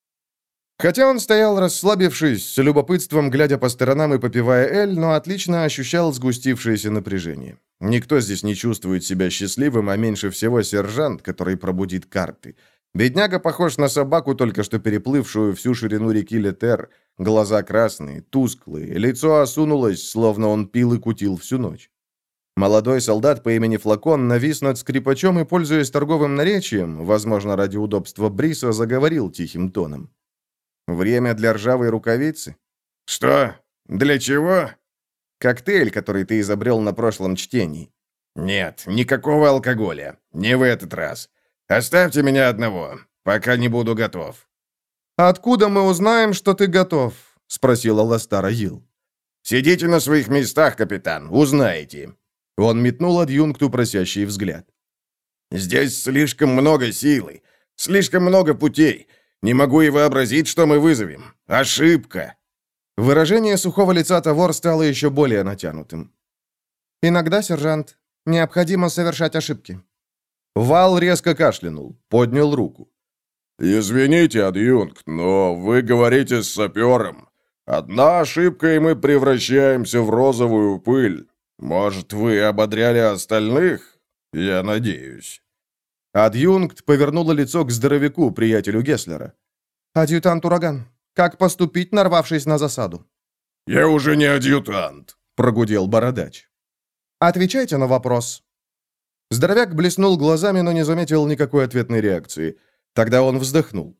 Speaker 1: Хотя он стоял, расслабившись, с любопытством глядя по сторонам и попивая эль, но отлично ощущал сгустившееся напряжение. Никто здесь не чувствует себя счастливым, а меньше всего сержант, который пробудит карты. Бедняга похож на собаку, только что переплывшую всю ширину реки Летер. Глаза красные, тусклые, лицо осунулось, словно он пил и кутил всю ночь. Молодой солдат по имени Флакон навис над скрипачом и, пользуясь торговым наречием, возможно, ради удобства Бриса, заговорил тихим тоном. «Время для ржавой рукавицы?»
Speaker 3: «Что? Для чего?»
Speaker 1: «Коктейль, который ты изобрел на прошлом чтении».
Speaker 3: «Нет, никакого алкоголя. Не в этот раз. Оставьте меня одного, пока не буду готов».
Speaker 1: «Откуда мы узнаем, что ты готов?» — спросила Ластара Йил.
Speaker 3: «Сидите на своих местах, капитан, узнаете».
Speaker 1: Он метнул адъюнкту просящий взгляд.
Speaker 3: «Здесь слишком много силы, слишком много путей. Не могу и вообразить, что мы вызовем. Ошибка!»
Speaker 1: Выражение сухого лица Тавор стало еще более натянутым.
Speaker 2: «Иногда, сержант, необходимо совершать ошибки».
Speaker 1: Вал резко кашлянул, поднял руку.
Speaker 3: «Извините, адъюнкт, но вы говорите с сапером. Одна ошибка, и мы превращаемся в розовую пыль. Может, вы ободряли остальных? Я надеюсь».
Speaker 1: Адъюнкт повернула лицо к здоровяку, приятелю Гесслера.
Speaker 2: «Адъютант Ураган, как поступить, нарвавшись на засаду?»
Speaker 3: «Я уже не адъютант», —
Speaker 1: прогудел бородач.
Speaker 2: «Отвечайте на вопрос».
Speaker 1: Здоровяк блеснул глазами, но не заметил никакой ответной реакции. Тогда он вздохнул.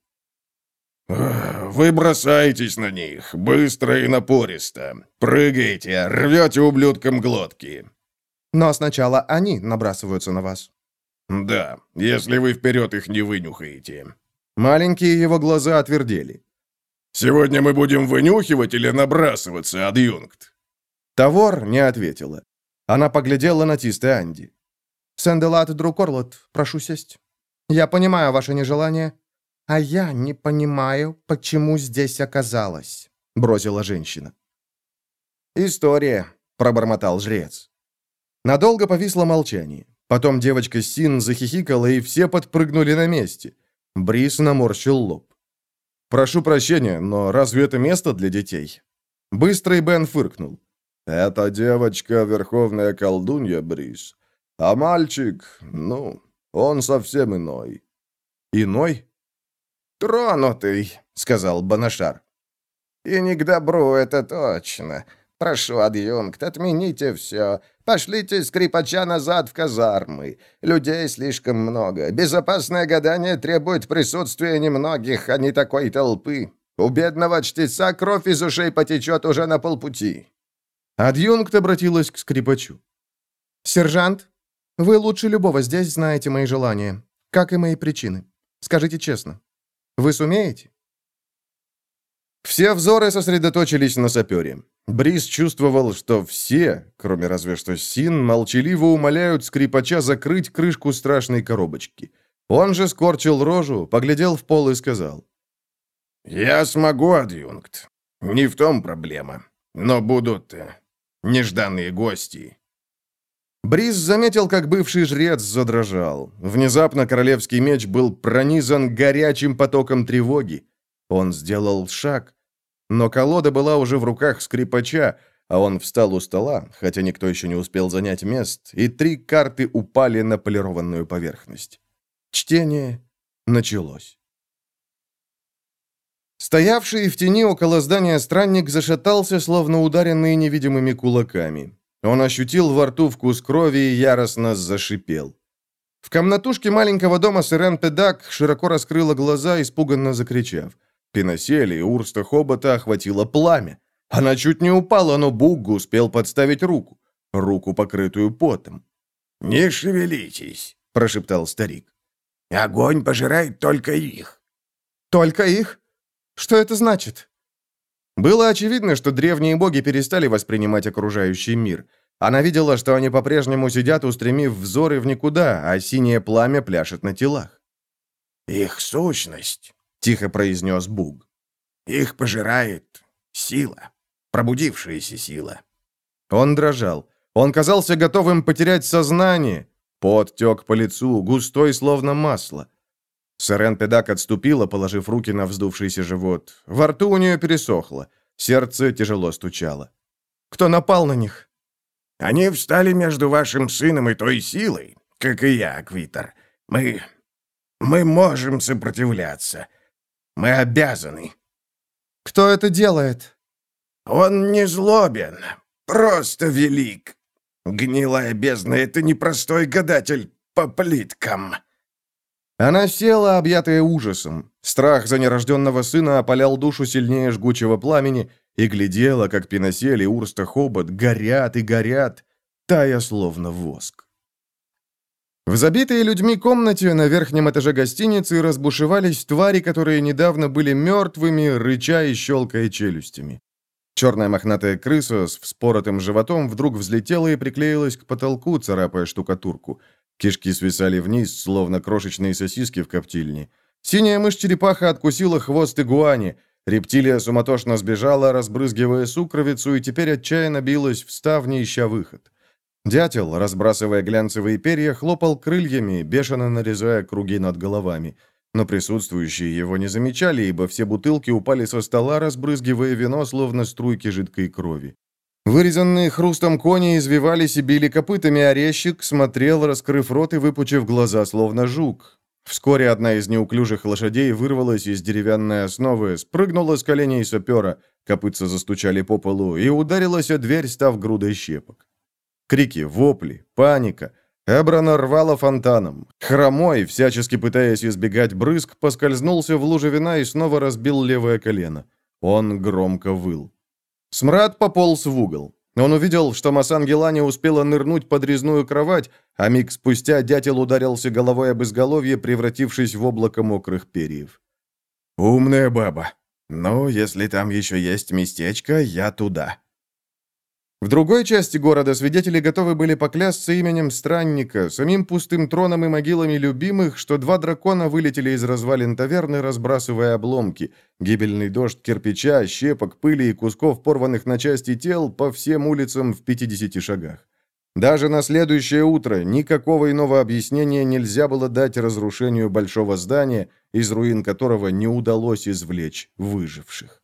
Speaker 3: «Вы бросаетесь на них, быстро и напористо. Прыгаете, рвете ублюдкам глотки».
Speaker 2: «Но сначала они набрасываются на вас».
Speaker 3: «Да, если вы вперед их не вынюхаете».
Speaker 1: Маленькие его глаза отвердели.
Speaker 3: «Сегодня мы будем вынюхивать или набрасываться, адъюнкт?»
Speaker 1: Тавор не ответила. Она поглядела на Тисте Анди.
Speaker 2: «Сенделат Друкорлот, прошу сесть. Я понимаю ваше нежелание, а я не понимаю, почему здесь оказалась», — бросила женщина.
Speaker 1: «История», — пробормотал жрец. Надолго повисло молчание. Потом девочка Син захихикала, и все подпрыгнули на месте. Брис наморщил лоб. «Прошу прощения, но разве это место для детей?» Быстрый Бен фыркнул.
Speaker 3: «Эта девочка — верховная колдунья, Брис. А мальчик, ну, он совсем иной».
Speaker 1: «Иной?»
Speaker 4: «Тронутый», — сказал Банашар. «И не к добру, это точно. Прошу, адъюнкт, отмените все. Пошлите скрипача назад в казармы. Людей слишком много. Безопасное гадание требует присутствия немногих, а не такой толпы. У бедного чтеца кровь из ушей потечет уже на полпути».
Speaker 1: Адъюнкт обратилась к скрипачу.
Speaker 2: «Сержант, вы лучше любого здесь знаете мои желания, как и мои причины. Скажите честно, вы сумеете?»
Speaker 1: Все взоры сосредоточились на сапере. Брис чувствовал, что все, кроме разве что Син, молчаливо умоляют скрипача закрыть крышку страшной коробочки. Он же скорчил рожу, поглядел в пол и сказал.
Speaker 3: «Я смогу, адъюнкт. Не в том проблема. Но будут э, нежданные гости».
Speaker 1: Брис заметил, как бывший жрец задрожал. Внезапно королевский меч был пронизан горячим потоком тревоги. Он сделал шаг, но колода была уже в руках скрипача, а он встал у стола, хотя никто еще не успел занять мест, и три карты упали на полированную поверхность. Чтение началось. Стоявший в тени около здания странник зашатался, словно ударенный невидимыми кулаками. Он ощутил во рту вкус крови и яростно зашипел. В комнатушке маленького дома Сирен Педак широко раскрыла глаза, испуганно закричав. Пеносели и Урста Хобота охватило пламя. Она чуть не упала, но Буггу успел подставить руку. Руку, покрытую потом.
Speaker 3: «Не шевелитесь», —
Speaker 1: прошептал старик.
Speaker 3: «Огонь пожирает только их».
Speaker 2: «Только их? Что это значит?»
Speaker 1: Было очевидно, что древние боги перестали воспринимать окружающий мир. Она видела, что они по-прежнему сидят, устремив взоры в никуда, а синее пламя пляшет на телах.
Speaker 3: «Их сущность», —
Speaker 1: тихо произнес Буг.
Speaker 3: «Их пожирает сила, пробудившаяся сила».
Speaker 1: Он дрожал. Он казался готовым потерять сознание. Пот тек по лицу, густой, словно масло. Сирен Педак отступила, положив руки на вздувшийся живот. Во рту у нее пересохло. Сердце тяжело стучало.
Speaker 2: «Кто напал на них?»
Speaker 3: «Они встали между вашим сыном и той силой, как и я, Квитер. Мы... мы можем сопротивляться. Мы обязаны».
Speaker 2: «Кто это делает?»
Speaker 3: «Он не злобен, просто велик. Гнилая бездна — это непростой гадатель по плиткам».
Speaker 1: Она села, объятая ужасом. Страх за нерожденного сына опалял душу сильнее жгучего пламени, и глядела, как Пеносели и Урста Хобот горят и горят, тая словно воск. В забитой людьми комнате на верхнем этаже гостиницы разбушевались твари, которые недавно были мертвыми, рыча и щелкая челюстями. Черная мохнатая крыса с вспоротым животом вдруг взлетела и приклеилась к потолку, царапая штукатурку. Кишки свисали вниз, словно крошечные сосиски в коптильне. Синяя мышь-черепаха откусила хвост игуани. Рептилия суматошно сбежала, разбрызгивая сукровицу, и теперь отчаянно билась в ставни, ища выход. Дятел, разбрасывая глянцевые перья, хлопал крыльями, бешено нарезая круги над головами. Но присутствующие его не замечали, ибо все бутылки упали со стола, разбрызгивая вино, словно струйки жидкой крови. Вырезанные хрустом кони извивались и били копытами, а резчик смотрел, раскрыв рот и выпучив глаза, словно жук. Вскоре одна из неуклюжих лошадей вырвалась из деревянной основы, спрыгнула с коленей сапера, копытца застучали по полу, и ударилась о дверь, став грудой щепок. Крики, вопли, паника. Эбрана рвала фонтаном. Хромой, всячески пытаясь избегать брызг, поскользнулся в луже вина и снова разбил левое колено. Он громко выл. Смрад пополз в угол. Он увидел, что Масангелани успела нырнуть под резную кровать, а миг спустя дятел ударился головой об изголовье, превратившись в облако мокрых перьев. «Умная баба. Ну, если там еще есть местечко, я туда». В другой части города свидетели готовы были поклясться именем странника, самим пустым троном и могилами любимых, что два дракона вылетели из развалин таверны, разбрасывая обломки, гибельный дождь кирпича, щепок, пыли и кусков порванных на части тел по всем улицам в пятидесяти шагах. Даже на следующее утро никакого иного объяснения нельзя было дать разрушению большого здания, из руин которого не удалось извлечь выживших.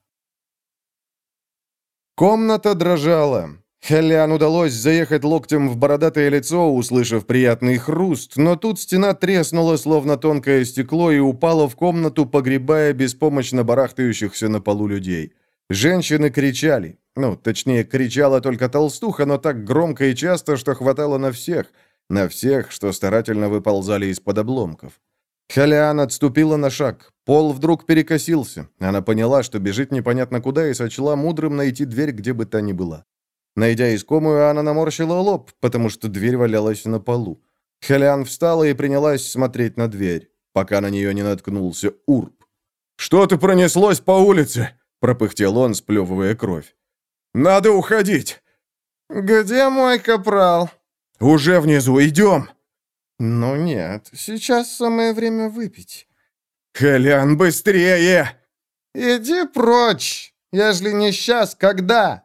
Speaker 1: Комната дрожала. Хелиан удалось заехать локтем в бородатое лицо, услышав приятный хруст, но тут стена треснула, словно тонкое стекло, и упала в комнату, погребая беспомощно барахтающихся на полу людей. Женщины кричали. Ну, точнее, кричала только толстуха, но так громко и часто, что хватало на всех. На всех, что старательно выползали из-под обломков. Хелиан отступила на шаг. Пол вдруг перекосился. Она поняла, что бежит непонятно куда, и сочла мудрым найти дверь, где бы та ни была. Найдя искомую, она наморщила лоб, потому что дверь валялась на полу. Хелиан встала и принялась смотреть на дверь, пока на нее не наткнулся Урб. «Что-то пронеслось по улице!» — пропыхтел он, сплевывая кровь. «Надо уходить!»
Speaker 2: «Где мой капрал?»
Speaker 1: «Уже внизу, идем!»
Speaker 2: «Ну нет, сейчас самое время выпить».
Speaker 1: «Хелиан, быстрее!»
Speaker 2: «Иди прочь! Ежели не сейчас, когда?»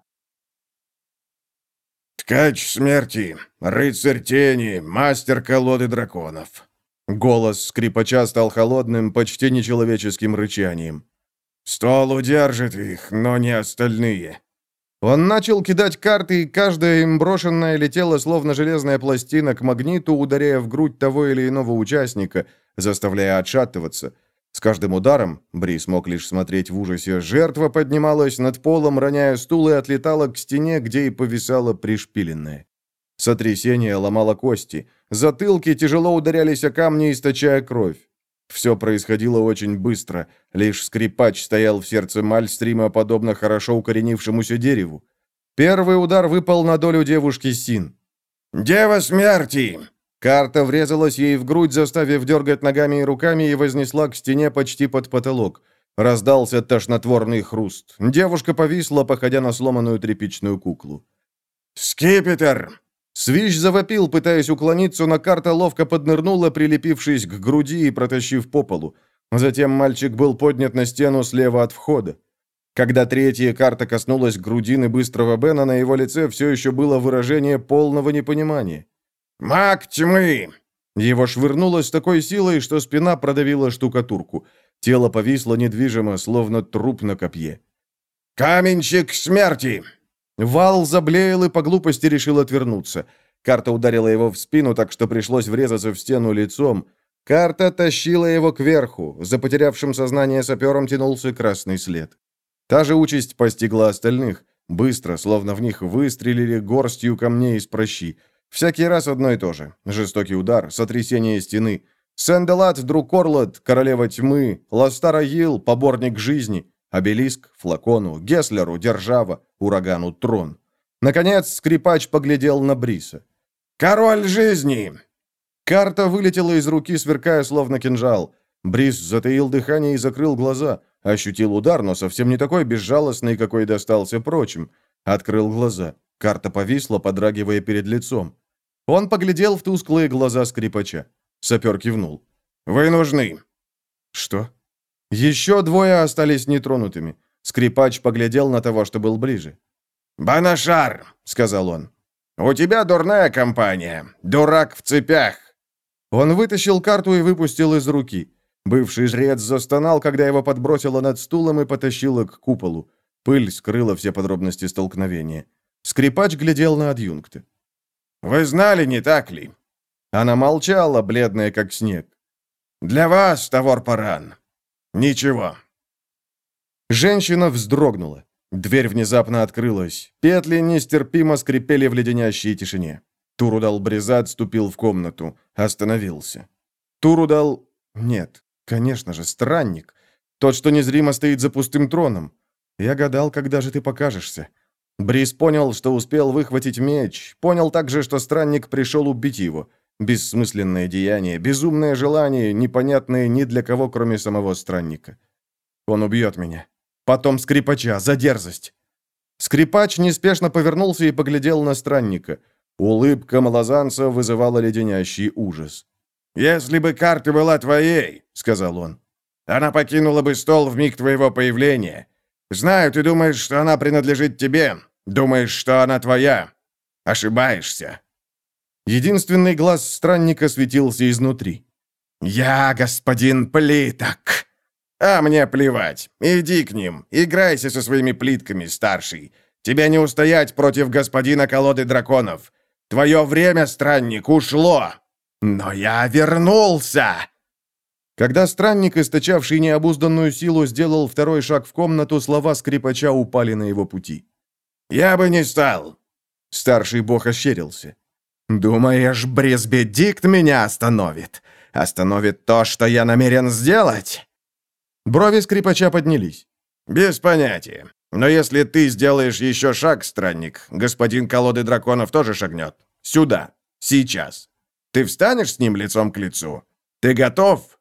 Speaker 3: «Ткач смерти, рыцарь тени, мастер колоды драконов».
Speaker 1: Голос скрипача стал холодным, почти нечеловеческим рычанием.
Speaker 3: «Стол удержит их, но не остальные».
Speaker 1: Он начал кидать карты, и каждая им брошенная летела, словно железная пластина, к магниту, ударяя в грудь того или иного участника, заставляя отшатываться. С каждым ударом, Брис мог лишь смотреть в ужасе, жертва поднималась над полом, роняя стул, и отлетала к стене, где и повисала пришпиленная. Сотрясение ломало кости, затылки тяжело ударялись о камни, источая кровь. Все происходило очень быстро, лишь скрипач стоял в сердце Мальстрима, подобно хорошо укоренившемуся дереву. Первый удар выпал на долю девушки Син.
Speaker 3: «Дева смерти!»
Speaker 1: Карта врезалась ей в грудь, заставив дергать ногами и руками, и вознесла к стене почти под потолок. Раздался тошнотворный хруст. Девушка повисла, походя на сломанную тряпичную куклу.
Speaker 3: «Скипетр!»
Speaker 1: Свищ завопил, пытаясь уклониться, но карта ловко поднырнула, прилепившись к груди и протащив по полу. Затем мальчик был поднят на стену слева от входа. Когда третья карта коснулась грудины быстрого Бена, на его лице все еще было выражение полного непонимания.
Speaker 3: «Маг тьмы!»
Speaker 1: Его швырнуло с такой силой, что спина продавила штукатурку. Тело повисло недвижимо, словно труп на копье.
Speaker 3: «Каменщик смерти!»
Speaker 1: Вал заблеял и по глупости решил отвернуться. Карта ударила его в спину, так что пришлось врезаться в стену лицом. Карта тащила его кверху. За потерявшим сознание сапером тянулся красный след. Та же участь постигла остальных. Быстро, словно в них выстрелили горстью камней из прощи. Всякий раз одно и то же. Жестокий удар, сотрясение стены. Сэнделат, друг Орлот, королева тьмы, Ластара Йил, поборник жизни, обелиск, флакону, Геслеру, держава, урагану, трон. Наконец, скрипач поглядел на Бриса.
Speaker 3: «Король жизни!»
Speaker 1: Карта вылетела из руки, сверкая словно кинжал. Брис затаил дыхание и закрыл глаза. Ощутил удар, но совсем не такой безжалостный, какой достался прочим. Открыл глаза. Карта повисла, подрагивая перед лицом. Он поглядел в тусклые глаза скрипача. Сапер кивнул.
Speaker 3: «Вы нужны».
Speaker 1: Что? Еще двое остались нетронутыми. Скрипач поглядел на того, что был ближе.
Speaker 3: «Банашар», — сказал он, — «у тебя дурная компания. Дурак в цепях».
Speaker 1: Он вытащил карту и выпустил из руки. Бывший жрец застонал, когда его подбросило над стулом и потащило к куполу. Пыль скрыла все подробности столкновения. Скрипач глядел на адъюнкта.
Speaker 3: «Вы знали, не так ли?»
Speaker 1: Она молчала, бледная как снег.
Speaker 3: «Для вас, Тавор Паран. Ничего».
Speaker 1: Женщина вздрогнула. Дверь внезапно открылась. Петли нестерпимо скрипели в леденящей тишине. Турудал Бризат ступил в комнату. Остановился. Турудал... Нет, конечно же, странник. Тот, что незримо стоит за пустым троном. Я гадал, когда же ты покажешься. Бриз понял, что успел выхватить меч. Понял также, что странник пришел убить его. Бессмысленное деяние, безумное желание, непонятное ни для кого, кроме самого странника. Он убьет меня. Потом скрипача за дерзость. Скрипач неспешно повернулся и поглядел на странника. Улыбка малозанца вызывала леденящий ужас.
Speaker 3: «Если бы карта была твоей, — сказал он, — она покинула бы стол в миг твоего появления. Знаю, ты думаешь, что она принадлежит тебе. Думаешь, что она твоя. Ошибаешься».
Speaker 1: Единственный глаз странника светился изнутри.
Speaker 3: «Я господин Плиток. А мне плевать. Иди к ним. Играйся со своими плитками, старший. Тебе не устоять против господина колоды драконов. Твое время, странник, ушло. Но я вернулся!»
Speaker 1: Когда странник, источавший необузданную силу, сделал второй шаг в комнату, слова скрипача упали на его пути.
Speaker 3: «Я бы не стал!»
Speaker 1: Старший бог ощерился.
Speaker 2: «Думаешь, Брисбедикт меня остановит? Остановит то, что я намерен сделать?»
Speaker 1: Брови скрипача поднялись.
Speaker 3: «Без понятия. Но если ты сделаешь еще шаг, странник, господин колоды драконов тоже шагнет. Сюда. Сейчас. Ты встанешь с ним лицом к лицу? Ты готов?»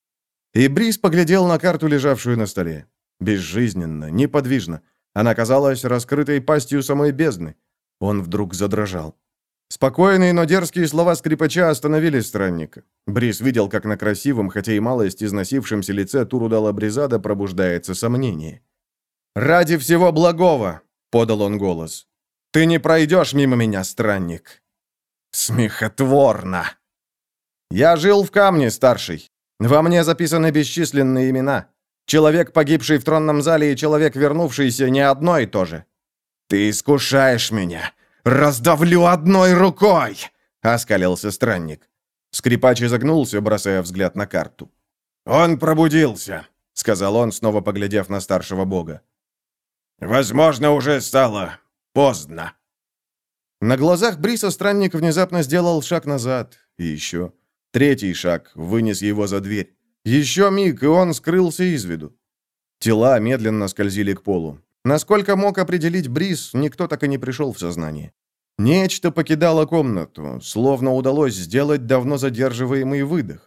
Speaker 1: И Бриз поглядел на карту, лежавшую на столе. Безжизненно, неподвижно. Она казалась раскрытой пастью самой бездны. Он вдруг задрожал. Спокойные, но дерзкие слова скрипача остановили странника. Бриз видел, как на красивом, хотя и малость износившемся лице Турудала Бризада пробуждается сомнение. «Ради всего благого!» — подал он голос. «Ты не пройдешь мимо меня, странник!»
Speaker 2: «Смехотворно!»
Speaker 1: «Я жил в камне, старший. Во мне записаны бесчисленные имена. Человек, погибший в тронном зале, и человек, вернувшийся, не одно и то же».
Speaker 2: «Ты искушаешь меня! Раздавлю одной рукой!» — оскалился странник.
Speaker 1: Скрипач изогнулся, бросая взгляд на карту.
Speaker 3: «Он пробудился»,
Speaker 1: — сказал он, снова поглядев на старшего бога.
Speaker 3: «Возможно, уже стало поздно».
Speaker 1: На глазах Бриса странник внезапно сделал шаг назад. И еще. Третий шаг вынес его за дверь. Еще миг, и он скрылся из виду. Тела медленно скользили к полу. Насколько мог определить Брис, никто так и не пришел в сознание. Нечто покидало комнату, словно удалось сделать давно задерживаемый выдох.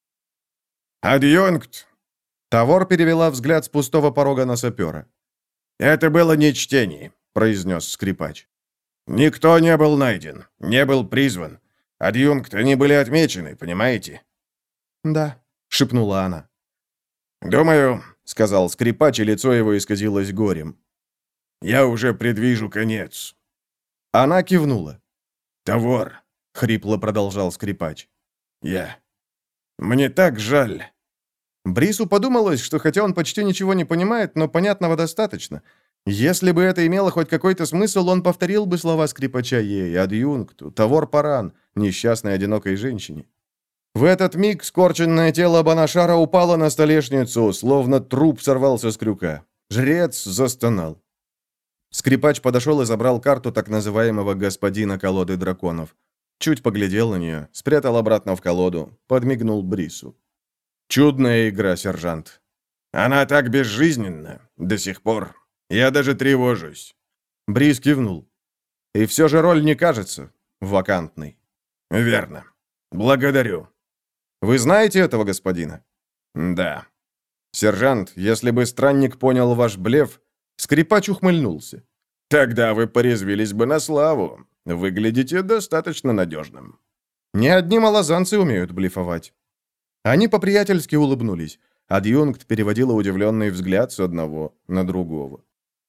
Speaker 3: «Адъюнкт!»
Speaker 1: Тавор перевела взгляд с пустого порога на сапера.
Speaker 3: «Это было не чтение», — произнес скрипач. «Никто не был найден, не был призван. Адъюнкт, они были отмечены, понимаете?»
Speaker 1: «Да», — шепнула она.
Speaker 3: «Думаю»,
Speaker 1: — сказал скрипач, и лицо его исказилось горем.
Speaker 3: «Я уже предвижу конец».
Speaker 1: Она кивнула.
Speaker 3: «Тавор»,
Speaker 1: — хрипло продолжал скрипач.
Speaker 3: «Я... Мне так жаль».
Speaker 1: Брису подумалось, что хотя он почти ничего не понимает, но понятного достаточно. Если бы это имело хоть какой-то смысл, он повторил бы слова скрипача ей, адъюнкту, Тавор Паран, несчастной одинокой женщине. В этот миг скорченное тело Банашара упало на столешницу, словно труп сорвался с крюка. Жрец застонал. Скрипач подошел и забрал карту так называемого господина колоды драконов. Чуть поглядел на нее, спрятал обратно в колоду, подмигнул Брису. «Чудная игра, сержант».
Speaker 3: «Она так безжизненна до сих пор. Я даже тревожусь».
Speaker 1: Брис кивнул. «И все же роль не кажется вакантной».
Speaker 3: «Верно. Благодарю».
Speaker 1: «Вы знаете этого господина?»
Speaker 3: «Да».
Speaker 1: «Сержант, если бы странник понял ваш блеф...» Скрипач ухмыльнулся.
Speaker 3: «Тогда вы порезвились бы на славу. Выглядите достаточно надежным».
Speaker 1: «Не одни малозанцы умеют блефовать». Они по-приятельски улыбнулись. Адъюнкт переводила удивленный взгляд с одного на другого.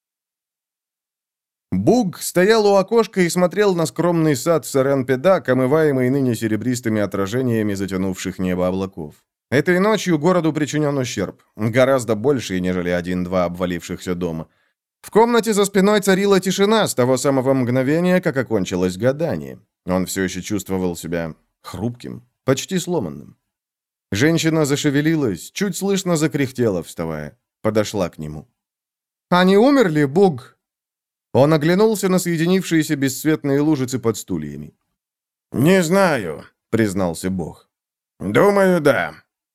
Speaker 1: Буг стоял у окошка и смотрел на скромный сад Сарен-Педак, омываемый ныне серебристыми отражениями затянувших небо облаков. Этой ночью городу причинен ущерб, гораздо больший, нежели один-два обвалившихся дома. В комнате за спиной царила тишина с того самого мгновения, как окончилось гадание. Он все еще чувствовал себя хрупким, почти сломанным. Женщина зашевелилась, чуть слышно закряхтела, вставая. Подошла к нему.
Speaker 2: «Они умерли, Буг?»
Speaker 1: Он оглянулся на соединившиеся бесцветные лужицы под стульями.
Speaker 3: «Не знаю», — признался Бог. «Думаю, да».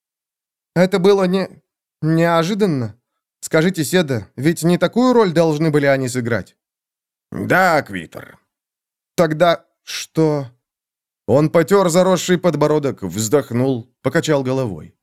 Speaker 2: «Это было не... неожиданно? Скажите, Седа, ведь не такую роль должны были они сыграть?»
Speaker 3: «Да, Аквитер».
Speaker 2: «Тогда что?»
Speaker 1: Он потер заросший подбородок, вздохнул, покачал головой.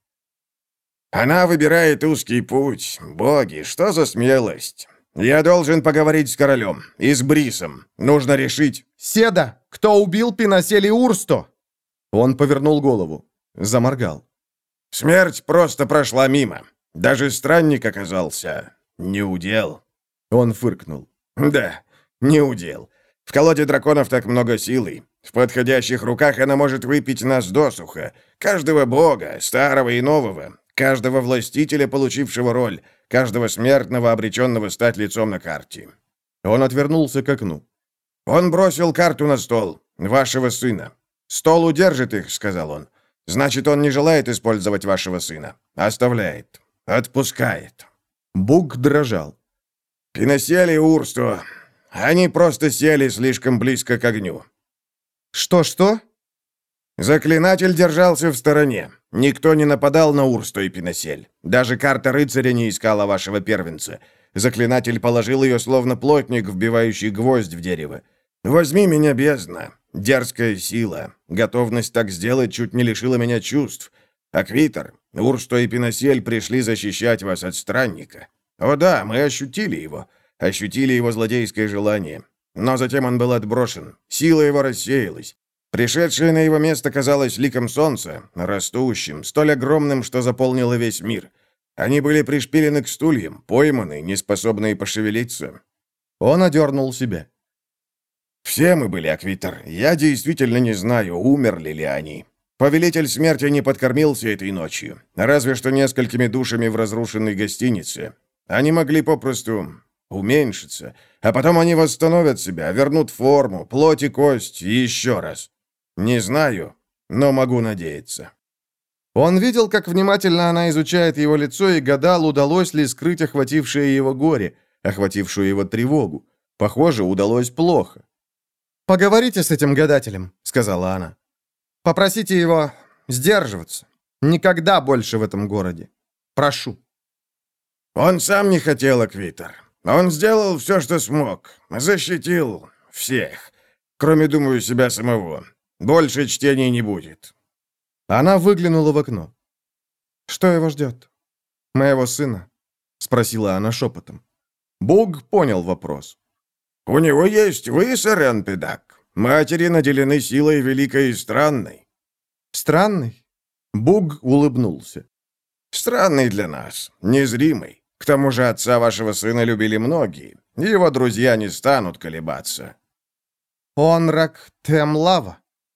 Speaker 3: «Она выбирает узкий путь. Боги, что за смелость? Я должен поговорить с королем и с Брисом. Нужно решить...»
Speaker 2: «Седа, кто убил Пиносели Урсто?»
Speaker 1: Он повернул голову, заморгал.
Speaker 3: «Смерть просто прошла мимо. Даже странник оказался неудел».
Speaker 1: Он фыркнул.
Speaker 3: «Да, неудел. В колоде драконов так много силы. В подходящих руках она может выпить нас досуха. Каждого бога, старого и нового. Каждого властителя, получившего роль. Каждого смертного, обреченного стать лицом на карте».
Speaker 1: Он отвернулся к окну.
Speaker 3: «Он бросил карту на стол. Вашего сына. Стол удержит их», — сказал он. «Значит, он не желает использовать вашего сына. Оставляет. Отпускает».
Speaker 1: Буг дрожал.
Speaker 3: «Пиносели Урсто. Они просто сели слишком близко к огню».
Speaker 2: «Что-что?»
Speaker 3: Заклинатель держался в стороне. Никто не нападал на Урсто и Пиносель. Даже карта рыцаря не искала вашего первенца. Заклинатель положил ее, словно плотник, вбивающий гвоздь в дерево. «Возьми меня, бездна. Дерзкая сила. Готовность так сделать чуть не лишила меня чувств. Аквитер, Урсто и Пиносель пришли защищать вас от странника. О да, мы ощутили его. Ощутили его злодейское желание. Но затем он был отброшен. Сила его рассеялась. Пришедшее на его место казалось ликом солнца, растущим, столь огромным, что заполнило весь мир. Они были пришпилены к стульям, пойманы, неспособные пошевелиться».
Speaker 1: Он одернул себя.
Speaker 3: «Все мы были, Аквитер. Я действительно не знаю, умерли ли они. Повелитель смерти не подкормился этой ночью, разве что несколькими душами в разрушенной гостинице. Они могли попросту уменьшиться, а потом они восстановят себя, вернут форму, плоть и кость, и еще раз. Не знаю, но могу надеяться».
Speaker 1: Он видел, как внимательно она изучает его лицо, и гадал, удалось ли скрыть охватившее его горе, охватившую его тревогу. Похоже, удалось плохо.
Speaker 2: «Поговорите с этим гадателем», — сказала она. «Попросите его сдерживаться. Никогда больше в этом городе. Прошу».
Speaker 3: «Он сам не хотел, Аквитер. Он сделал все, что смог. Защитил всех. Кроме, думаю, себя самого. Больше чтений не будет».
Speaker 1: Она выглянула в окно.
Speaker 2: «Что его ждет? Моего сына?» — спросила она шепотом.
Speaker 1: Буг понял вопрос.
Speaker 3: «У него есть вы, Сарен-Педак. Матери наделены силой великой и странной».
Speaker 2: «Странный?»
Speaker 1: Буг улыбнулся.
Speaker 3: «Странный для нас, незримый. К тому же отца вашего сына любили многие. Его друзья не станут колебаться».
Speaker 2: «Онрак Темлава».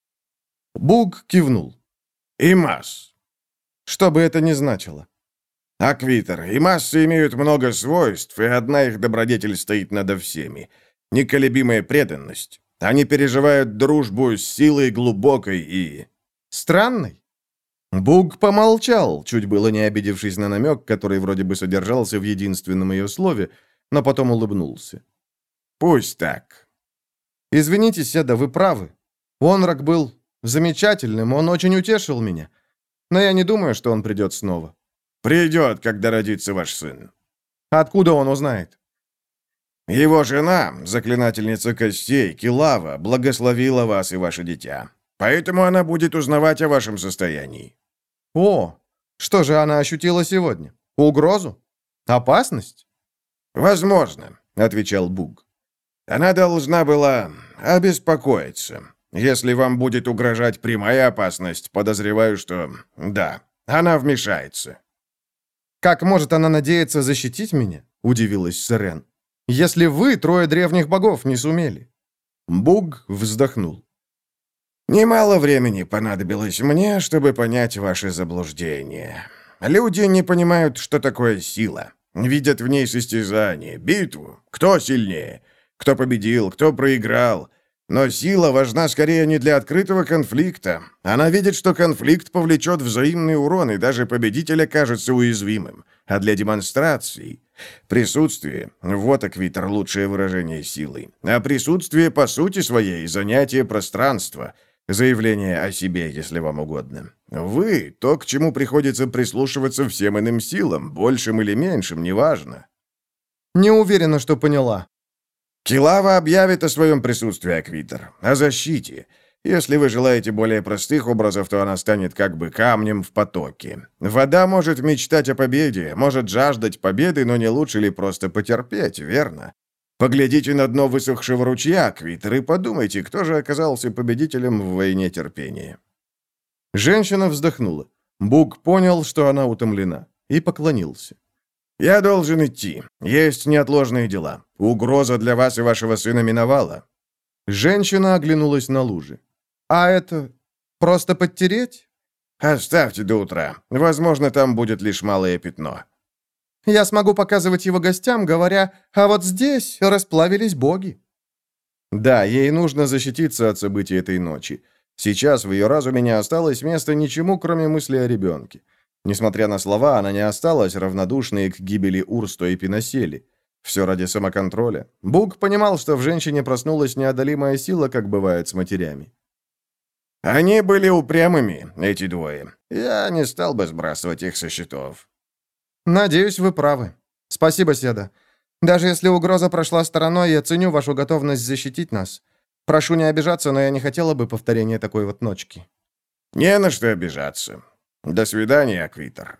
Speaker 1: Буг кивнул.
Speaker 3: «Имас».
Speaker 2: Что бы это ни значило.
Speaker 3: «Аквитер, имассы имеют много свойств, и одна их добродетель стоит над всеми. Неколебимая преданность. Они переживают дружбу с силой глубокой и...»
Speaker 2: «Странный?»
Speaker 1: Буг помолчал, чуть было не обидевшись на намек, который вроде бы содержался в единственном ее слове, но потом улыбнулся.
Speaker 3: «Пусть так».
Speaker 2: «Извините, Седа, вы правы. Онрак был замечательным, он очень утешил меня. Но я не думаю, что он придет снова».
Speaker 3: «Придет, когда родится ваш сын».
Speaker 2: «Откуда он узнает?»
Speaker 3: «Его жена, заклинательница костей, Килава, благословила вас и ваше дитя. Поэтому она будет узнавать о вашем состоянии».
Speaker 2: «О, что же она ощутила сегодня? Угрозу? Опасность?»
Speaker 3: «Возможно», — отвечал Буг. «Она должна была обеспокоиться. Если вам будет угрожать прямая опасность, подозреваю, что... да, она вмешается».
Speaker 1: Как может она надеяться защитить меня?» — удивилась Сирен. «Если вы, трое древних богов, не сумели». Буг вздохнул.
Speaker 3: «Немало времени понадобилось мне, чтобы понять ваше заблуждение. Люди не понимают, что такое сила. Видят в ней состязание, битву. Кто сильнее? Кто победил? Кто проиграл? Но сила важна скорее не для открытого конфликта. Она видит, что конфликт повлечет взаимный урон, и даже победитель окажется уязвимым. А для демонстрации... Присутствие — вот, Аквитер, лучшее выражение силы. А присутствие, по сути своей, занятие пространства. Заявление о себе, если вам угодно. Вы — то, к чему приходится прислушиваться всем иным силам, большим или меньшим, неважно.
Speaker 1: «Не уверена, что поняла».
Speaker 3: Килава объявит о своем присутствии, Аквитер, о защите. Если вы желаете более простых образов, то она станет как бы камнем в потоке. Вода может мечтать о победе, может жаждать победы, но не лучше ли просто потерпеть, верно? Поглядите на дно высохшего ручья, Аквитер, и подумайте, кто же оказался победителем в войне терпения.
Speaker 1: Женщина вздохнула. Буг понял, что она утомлена, и поклонился.
Speaker 3: «Я должен идти. Есть неотложные дела. Угроза для вас и вашего сына миновала».
Speaker 1: Женщина оглянулась на лужи. «А это просто подтереть?»
Speaker 3: «Оставьте до утра. Возможно, там будет лишь малое пятно».
Speaker 1: «Я смогу показывать его гостям, говоря, а вот здесь расплавились боги». Да, ей нужно защититься от событий этой ночи. Сейчас в ее разуме не осталось места ничему, кроме мысли о ребенке. Несмотря на слова, она не осталась равнодушной к гибели Урсто и Пиносели. Все ради самоконтроля. Буг понимал, что в женщине проснулась неодолимая сила, как бывает с матерями.
Speaker 3: «Они были упрямыми, эти двое. Я не стал бы сбрасывать их со счетов».
Speaker 1: «Надеюсь, вы правы. Спасибо, Седа. Даже если угроза прошла стороной, я ценю вашу готовность защитить нас. Прошу не обижаться, но я не хотела бы повторения такой вот ночки».
Speaker 3: «Не на что обижаться. До свидания, Аквитер».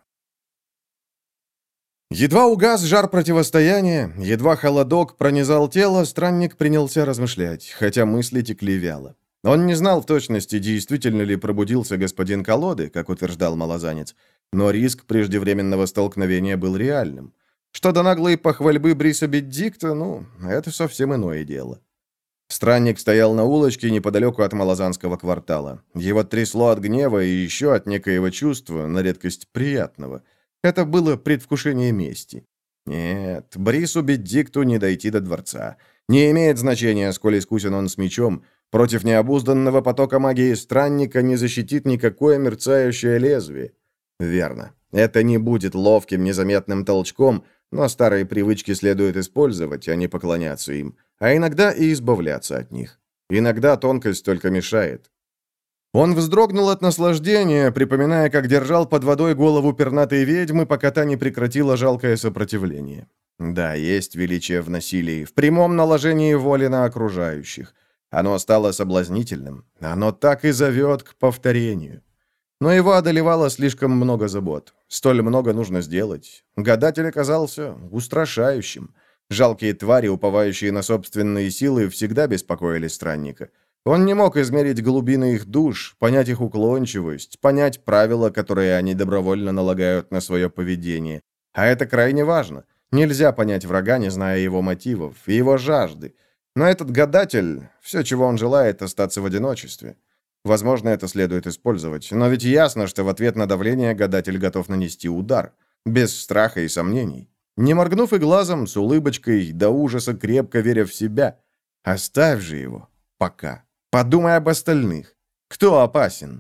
Speaker 1: Едва угас жар противостояния, едва холодок пронизал тело, странник принялся размышлять, хотя мысли текли вяло. Он не знал в точности, действительно ли пробудился господин Колоды, как утверждал малозанец, но риск преждевременного столкновения был реальным. Что до наглой похвальбы Бриса Беддикта, ну, это совсем иное дело. Странник стоял на улочке неподалеку от малозанского квартала. Его трясло от гнева и еще от некоего чувства, на редкость приятного. Это было предвкушение мести. Нет, Брису Беддикту не дойти до дворца. Не имеет значения, сколь искусен он с мечом. Против необузданного потока магии странника не защитит никакое мерцающее лезвие. Верно. Это не будет ловким, незаметным толчком, но старые привычки следует использовать, а не поклоняться им, а иногда и избавляться от них. Иногда тонкость только мешает. Он вздрогнул от наслаждения, припоминая, как держал под водой голову пернатой ведьмы, пока та не прекратила жалкое сопротивление. Да, есть величие в насилии, в прямом наложении воли на окружающих. Оно стало соблазнительным. Оно так и зовет к повторению. Но его одолевало слишком много забот. Столь много нужно сделать. Гадатель оказался устрашающим. Жалкие твари, уповающие на собственные силы, всегда беспокоили странника. Он не мог измерить глубины их душ, понять их уклончивость, понять правила, которые они добровольно налагают на свое поведение. А это крайне важно. Нельзя понять врага, не зная его мотивов, его жажды. Но этот гадатель, все, чего он желает, остаться в одиночестве. Возможно, это следует использовать, но ведь ясно, что в ответ на давление гадатель готов нанести удар, без страха и сомнений. Не моргнув и глазом, с улыбочкой, до ужаса крепко веря в себя. Оставь же его. Пока. Подумай об остальных. Кто опасен?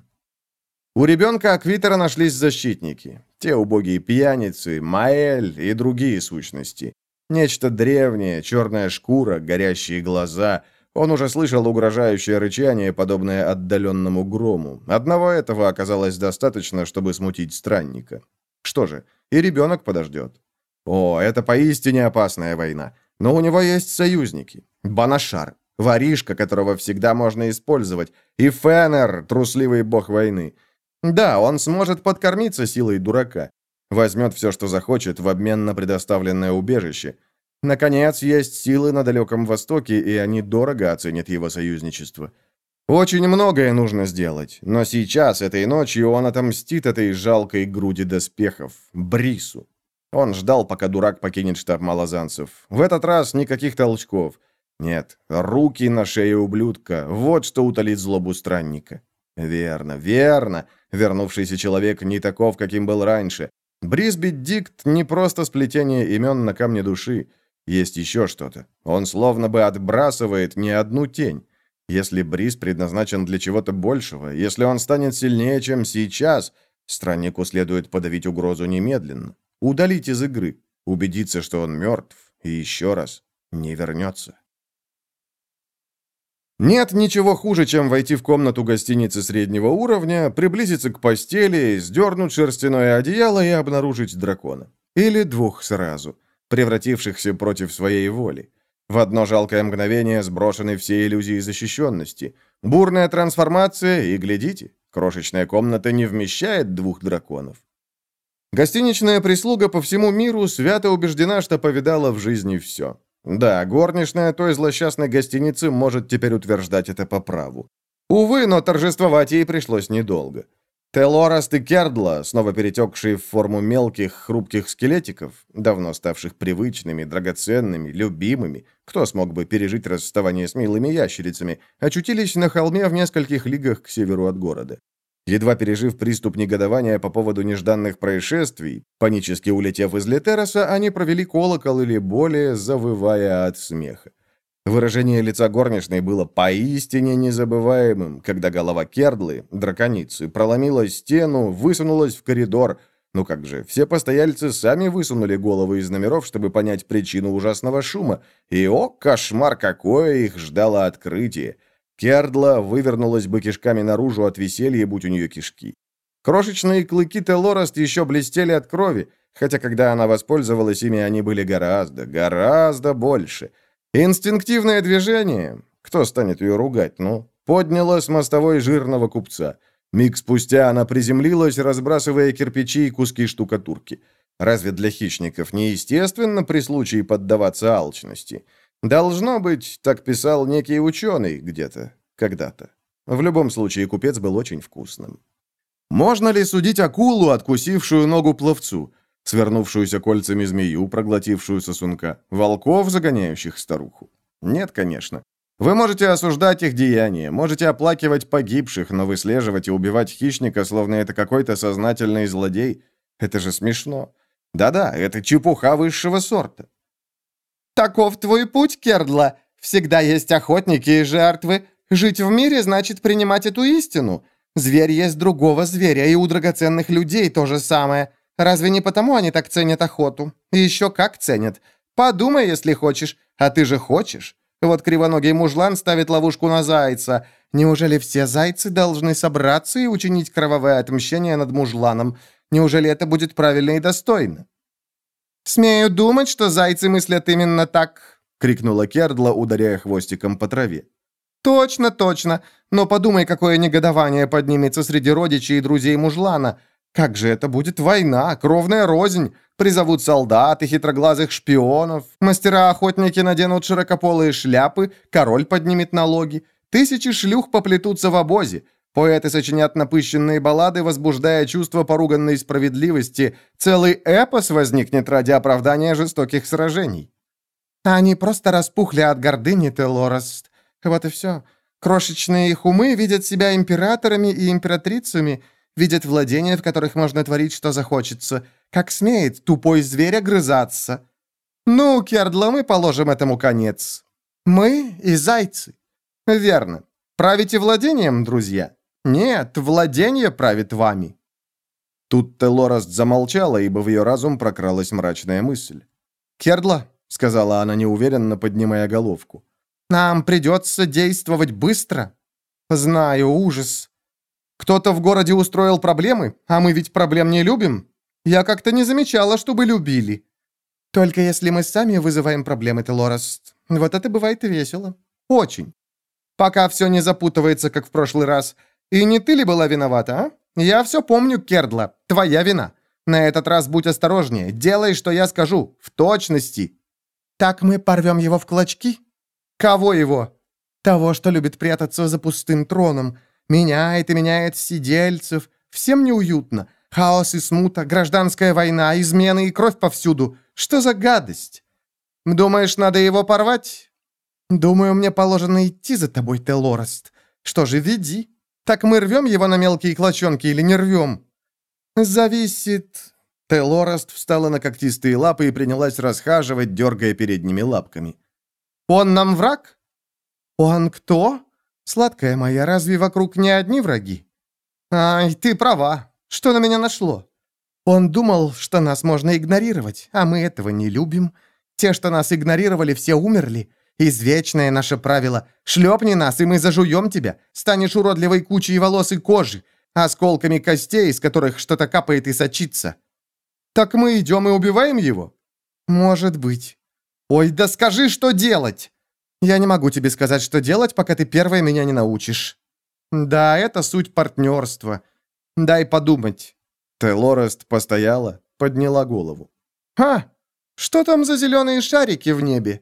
Speaker 1: У ребенка Аквитера нашлись защитники. Те убогие пьяницы, Маэль и другие сущности. Нечто древнее, черная шкура, горящие глаза. Он уже слышал угрожающее рычание, подобное отдаленному грому. Одного этого оказалось достаточно, чтобы смутить странника. Что же, и ребенок подождет. О, это поистине опасная война. Но у него есть союзники. Банашар, воришка, которого всегда можно использовать, и Фенер, трусливый бог войны. Да, он сможет подкормиться силой дурака. Возьмет все, что захочет, в обмен на предоставленное убежище. Наконец, есть силы на Далеком Востоке, и они дорого оценят его союзничество. Очень многое нужно сделать, но сейчас, этой ночью, он отомстит этой жалкой груди доспехов, Брису. Он ждал, пока дурак покинет штаб малозанцев. В этот раз никаких толчков. Нет, руки на шее ублюдка. Вот что утолит злобу странника. Верно, верно. Вернувшийся человек не таков, каким был раньше. Брисби-дикт не просто сплетение имен на камне души. Есть еще что-то. Он словно бы отбрасывает не одну тень. Если Брис предназначен для чего-то большего, если он станет сильнее, чем сейчас, страннику следует подавить угрозу немедленно, удалить из игры, убедиться, что он мертв, и еще раз не вернется. Нет ничего хуже, чем войти в комнату гостиницы среднего уровня, приблизиться к постели, сдернуть шерстяное одеяло и обнаружить дракона. Или двух сразу, превратившихся против своей воли. В одно жалкое мгновение сброшены все иллюзии защищенности. Бурная трансформация, и глядите, крошечная комната не вмещает двух драконов. Гостиничная прислуга по всему миру свято убеждена, что повидала в жизни все. Да, горничная той злосчастной гостиницы может теперь утверждать это по праву. Увы, но торжествовать ей пришлось недолго. Телораст и Кердла, снова перетекшие в форму мелких, хрупких скелетиков, давно ставших привычными, драгоценными, любимыми, кто смог бы пережить расставание с милыми ящерицами, очутились на холме в нескольких лигах к северу от города. Едва пережив приступ негодования по поводу нежданных происшествий, панически улетев из Летероса, они провели колокол или более, завывая от смеха. Выражение лица горничной было поистине незабываемым, когда голова Кердлы, драконицы, проломила стену, высунулась в коридор. Ну как же, все постояльцы сами высунули головы из номеров, чтобы понять причину ужасного шума. И, о, кошмар, какое их ждало открытие! Кердла вывернулась бы кишками наружу от веселья, будь у нее кишки. Крошечные клыки Телораст еще блестели от крови, хотя когда она воспользовалась ими, они были гораздо, гораздо больше. Инстинктивное движение, кто станет ее ругать, ну, подняла с мостовой жирного купца. Миг спустя она приземлилась, разбрасывая кирпичи и куски штукатурки. Разве для хищников не естественно при случае поддаваться алчности? Должно быть, так писал некий ученый где-то, когда-то. В любом случае, купец был очень вкусным. Можно ли судить акулу, откусившую ногу пловцу, свернувшуюся кольцами змею, проглотившую сосунка, волков, загоняющих старуху? Нет, конечно. Вы можете осуждать их деяния, можете оплакивать погибших, но выслеживать и убивать хищника, словно это какой-то сознательный злодей, это же смешно. Да-да, это чепуха высшего сорта.
Speaker 2: «Таков твой путь, Кердла. Всегда есть охотники и жертвы. Жить в мире значит принимать эту истину. Зверь есть другого зверя, и у драгоценных людей то же самое. Разве не потому они так ценят охоту? И еще как ценят. Подумай, если хочешь. А ты же хочешь. Вот кривоногий мужлан ставит ловушку на зайца. Неужели все зайцы должны собраться и учинить кровавое отмщение над мужланом? Неужели это будет правильно и достойно?» «Смею думать, что зайцы мыслят именно так», — крикнула Кердла, ударяя хвостиком по траве. «Точно, точно. Но подумай, какое негодование поднимется среди родичей и друзей мужлана. Как же это будет война, кровная рознь. Призовут солдат и хитроглазых шпионов. Мастера-охотники наденут широкополые шляпы, король поднимет налоги. Тысячи шлюх поплетутся в обозе. Поэты сочинят напыщенные баллады, возбуждая чувство поруганной справедливости. Целый эпос возникнет ради оправдания жестоких сражений. Они просто распухли от гордыни, Телораст. Вот и все. Крошечные их умы видят себя императорами и императрицами, видят владения, в которых можно творить, что захочется. Как смеет тупой зверь огрызаться. Ну, Кердла, мы положим этому конец. Мы и зайцы. Верно. Правите владением, друзья? Нет, владение правит вами.
Speaker 1: Тут Телораст замолчала, ибо в ее разум прокралась мрачная мысль.
Speaker 2: «Кердла», —
Speaker 1: сказала она неуверенно, поднимая головку,
Speaker 2: — «нам придется действовать быстро. Знаю, ужас. Кто-то в городе устроил проблемы, а мы ведь проблем не любим. Я как-то не замечала, чтобы любили. Только если мы сами вызываем проблемы, Телораст, вот это бывает весело. Очень. Пока все не запутывается, как в прошлый раз. И не ты ли была виновата, а? Я все помню, Кердла. Твоя вина. На этот раз будь осторожнее. Делай, что я скажу. В точности. Так мы порвем его в клочки? Кого его? Того, что любит прятаться за пустым троном. Меняет и меняет сидельцев. Всем неуютно. Хаос и смута, гражданская война, измены и кровь повсюду. Что за гадость? Думаешь, надо его порвать? Думаю, мне положено идти за тобой, Телораст. Что же, веди. Так мы рвем его на мелкие клочонки или не рвем? Зависит... Телораст встала на когтистые лапы и принялась расхаживать, дергая передними лапками. «Он нам враг?» «Он кто? Сладкая моя, разве вокруг не одни враги?» «Ай, ты права. Что на меня нашло?» «Он думал, что нас можно игнорировать, а мы этого не любим. Те, что нас игнорировали, все умерли. Извечное наше правило. Шлепни нас, и мы зажуем тебя. Станешь уродливой кучей волос и кожи, осколками костей, из которых что-то капает и сочится». «Так мы идем и убиваем его?» «Может быть». «Ой, да скажи, что делать!» «Я не могу тебе сказать, что делать, пока ты первая меня не научишь». «Да, это суть партнерства. Дай подумать».
Speaker 1: Телораст постояла, подняла голову.
Speaker 2: «Ха! Что там за зеленые шарики в небе?»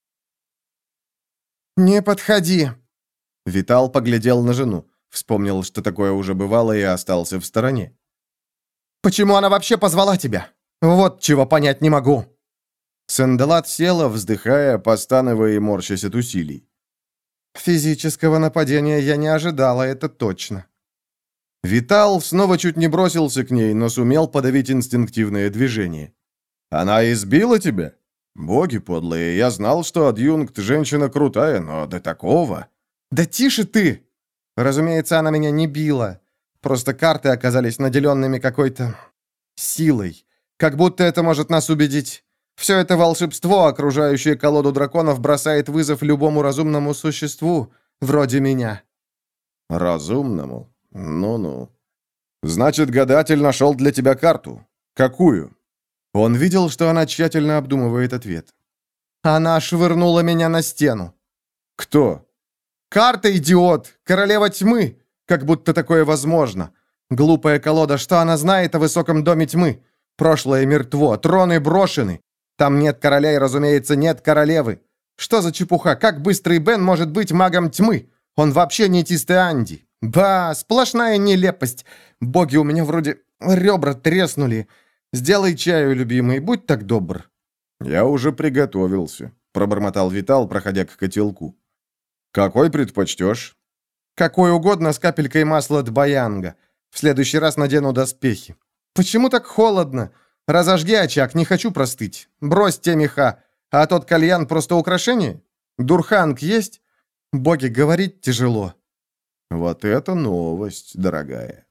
Speaker 2: «Не подходи!»
Speaker 1: Витал поглядел на жену, вспомнил, что такое уже бывало, и остался в стороне.
Speaker 2: «Почему она вообще позвала тебя? Вот чего понять не могу!»
Speaker 1: Сандалат села, вздыхая, постановая и морщась от усилий.
Speaker 2: «Физического нападения я не ожидала, это точно».
Speaker 1: Витал снова чуть не бросился к ней, но сумел подавить инстинктивное движение. «Она избила тебя? Боги подлые, я знал, что адъюнкт женщина крутая, но до такого...»
Speaker 2: «Да тише ты!» «Разумеется, она меня не била. Просто карты оказались наделенными какой-то... силой. Как будто это может нас убедить. Все это волшебство, окружающее колоду драконов, бросает вызов любому разумному существу, вроде меня».
Speaker 1: «Разумному? Ну-ну. Значит, гадатель нашел для тебя карту. Какую?» Он видел, что она тщательно обдумывает ответ.
Speaker 2: «Она швырнула меня на стену».
Speaker 1: «Кто?»
Speaker 2: «Карта, идиот! Королева тьмы! Как будто такое возможно. Глупая колода, что она знает о высоком доме тьмы? Прошлое мертво, троны брошены. Там нет короля и, разумеется, нет королевы. Что за чепуха? Как Быстрый Бен может быть магом тьмы? Он вообще не Тистеанди. Ба, сплошная нелепость. Боги, у меня вроде ребра треснули. Сделай чаю, любимый, будь так добр».
Speaker 1: «Я уже приготовился», — пробормотал Витал, проходя к котелку. «Какой предпочтешь?»
Speaker 2: «Какой угодно с капелькой масла Дбаянга. В следующий раз надену доспехи. Почему так холодно? Разожги очаг, не хочу простыть. Брось те меха. А тот кальян просто украшение? Дурханг есть? Боги, говорить тяжело».
Speaker 1: «Вот это новость, дорогая».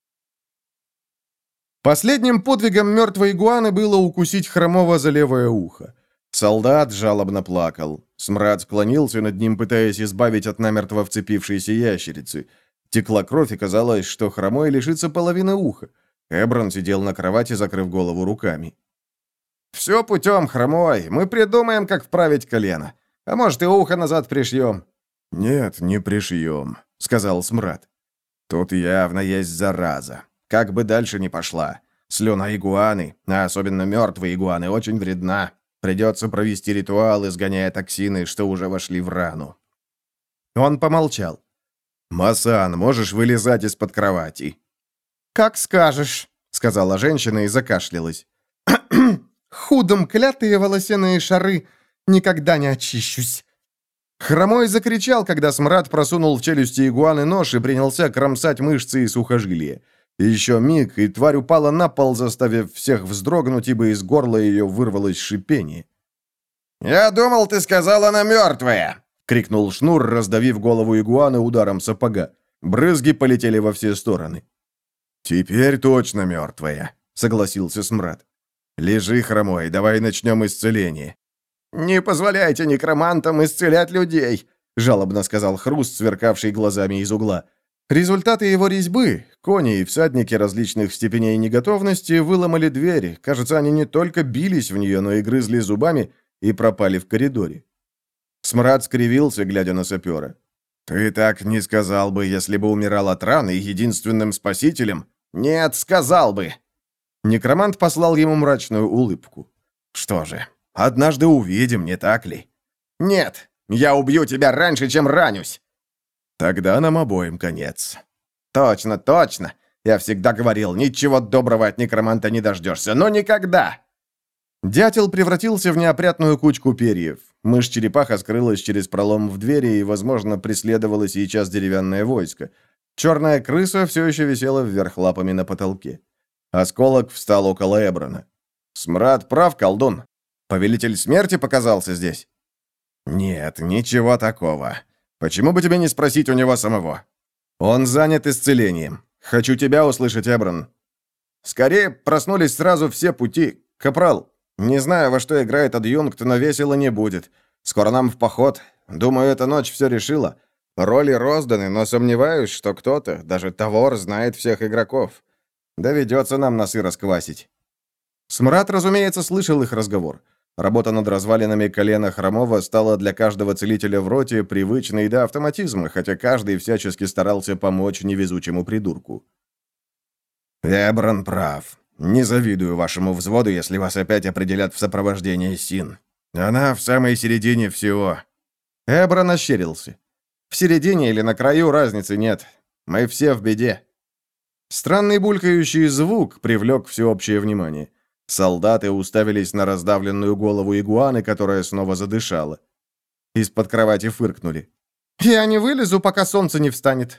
Speaker 2: Последним подвигом мертвой игуаны было укусить Хромого за левое ухо.
Speaker 1: Солдат жалобно плакал. Смрад склонился над ним, пытаясь избавить от намертво вцепившейся ящерицы. Текла кровь, и казалось, что Хромой лишится половины уха. Эброн сидел на кровати, закрыв голову руками. «Все путем, Хромой. Мы придумаем, как вправить колено. А может, и ухо назад пришьем».
Speaker 3: «Нет, не пришьем», — сказал Смрад.
Speaker 1: «Тут явно есть зараза. Как бы дальше ни пошла. Слюна игуаны, а особенно мертвые игуаны, очень вредна. Придется провести ритуал, изгоняя токсины, что уже вошли в рану». Он помолчал. «Масан, можешь вылезать из-под кровати?»
Speaker 2: «Как скажешь», — сказала женщина и закашлялась. «Худом клятые волосяные шары, никогда не очищусь».
Speaker 1: Хромой закричал, когда Смрад просунул в челюсти игуаны нож и принялся кромсать мышцы и сухожилия. Еще миг, и тварь упала на пол, заставив всех вздрогнуть, ибо из горла ее вырвалось шипение. «Я думал, ты сказала, она мертвая!» — крикнул Шнур, раздавив голову игуаны ударом сапога. Брызги полетели во все стороны. «Теперь точно мертвая», — согласился Смрад. «Лежи, Хромой, давай начнем исцеление». «Не позволяйте некромантам исцелять людей», — жалобно сказал Хруст, сверкавший глазами из угла. Результаты его резьбы, кони и всадники различных степеней неготовности, выломали дверь. Кажется, они не только бились в нее, но и грызли зубами и пропали в коридоре. Смрад скривился, глядя на сапера. «Ты так не сказал бы, если бы умирал от раны единственным спасителем?» «Нет, сказал бы!» Некромант послал ему мрачную улыбку. «Что же, однажды увидим, не так ли?» «Нет, я убью тебя раньше, чем ранюсь!» «Тогда нам обоим конец». «Точно, точно!
Speaker 3: Я всегда говорил, ничего доброго от некроманта не дождешься, но никогда!» Дятел превратился в неопрятную кучку перьев. Мышь-черепаха скрылась через пролом в двери и, возможно, преследовала сейчас деревянное войско. Черная крыса все еще висела вверх лапами на потолке. Осколок встал около Эброна. «Смрад прав, колдун. Повелитель смерти показался здесь?» «Нет, ничего такого. Почему бы тебе не спросить у него самого?» «Он занят исцелением. Хочу тебя услышать, Эброн». «Скорее проснулись сразу все пути. Капрал, не знаю, во что играет адъюнкт, но весело не будет. Скоро нам в поход. Думаю, эта ночь все решила. Роли розданы, но сомневаюсь, что кто-то, даже Тавор, знает всех игроков. Доведется нам носы расквасить». Смрад, разумеется, слышал их разговор. Работа над развалинами колена Хромова стала для каждого целителя в роте привычной до автоматизма, хотя каждый всячески старался помочь невезучему придурку. «Эброн прав. Не завидую вашему взводу, если вас опять определят в сопровождении Син. Она в самой середине всего». Эброн ощерился. «В середине или на краю разницы нет. Мы все в беде». Странный булькающий звук привлек всеобщее внимание. Солдаты уставились на раздавленную голову игуаны, которая снова задышала. Из-под кровати фыркнули. «Я не вылезу, пока солнце не встанет».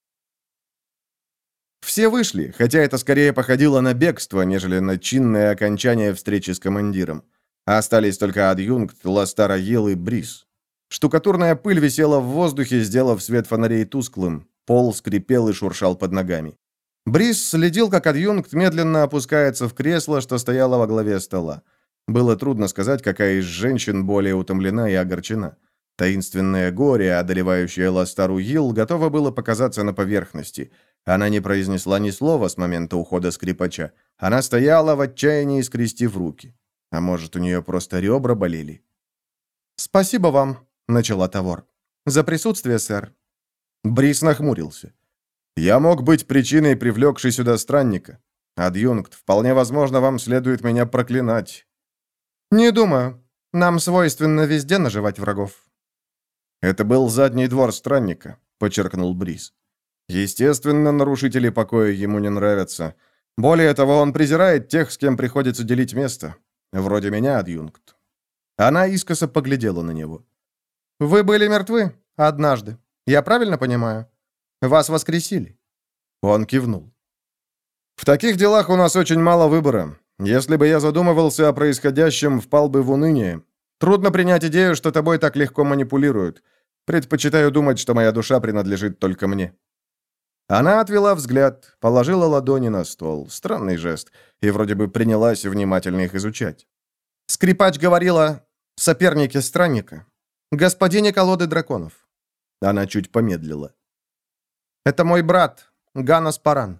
Speaker 3: Все вышли, хотя это скорее походило на бегство, нежели на чинное окончание встречи с командиром. Остались только адъюнкт, Ластара Йил и Брис. Штукатурная пыль висела в воздухе, сделав свет фонарей тусклым. Пол скрипел и шуршал под ногами. Брис следил, как адъюнкт медленно опускается в кресло, что стояло во главе стола. Было трудно сказать, какая из женщин более утомлена и огорчена. Таинственное горе, одолевающее Ластару Йил, готово было показаться на поверхности. Она не произнесла ни слова с момента ухода скрипача. Она стояла в отчаянии, скрестив руки. А может, у нее просто ребра болели? «Спасибо вам», — начала Тавор. «За присутствие, сэр». Брис нахмурился. «Я мог быть причиной, привлекшей сюда странника. Адъюнкт, вполне возможно, вам следует меня проклинать». «Не думаю. Нам свойственно везде наживать врагов». «Это был задний двор странника», — подчеркнул Брис. «Естественно, нарушители покоя ему не нравятся. Более того, он презирает тех, с кем приходится делить место. Вроде меня, адъюнкт». Она искоса поглядела на него. «Вы были мертвы однажды. Я правильно понимаю? Вас воскресили?» Он кивнул. «В таких делах у нас очень мало выбора. Если бы я задумывался о происходящем, впал бы в уныние. Трудно принять идею, что тобой так легко манипулируют. Предпочитаю думать, что моя душа принадлежит только мне». Она отвела взгляд, положила ладони на стол. Странный жест. И вроде бы принялась внимательно их изучать. Скрипач говорила сопернике странника. Господине колоды драконов. Она чуть помедлила. «Это мой брат, Ганас Паран».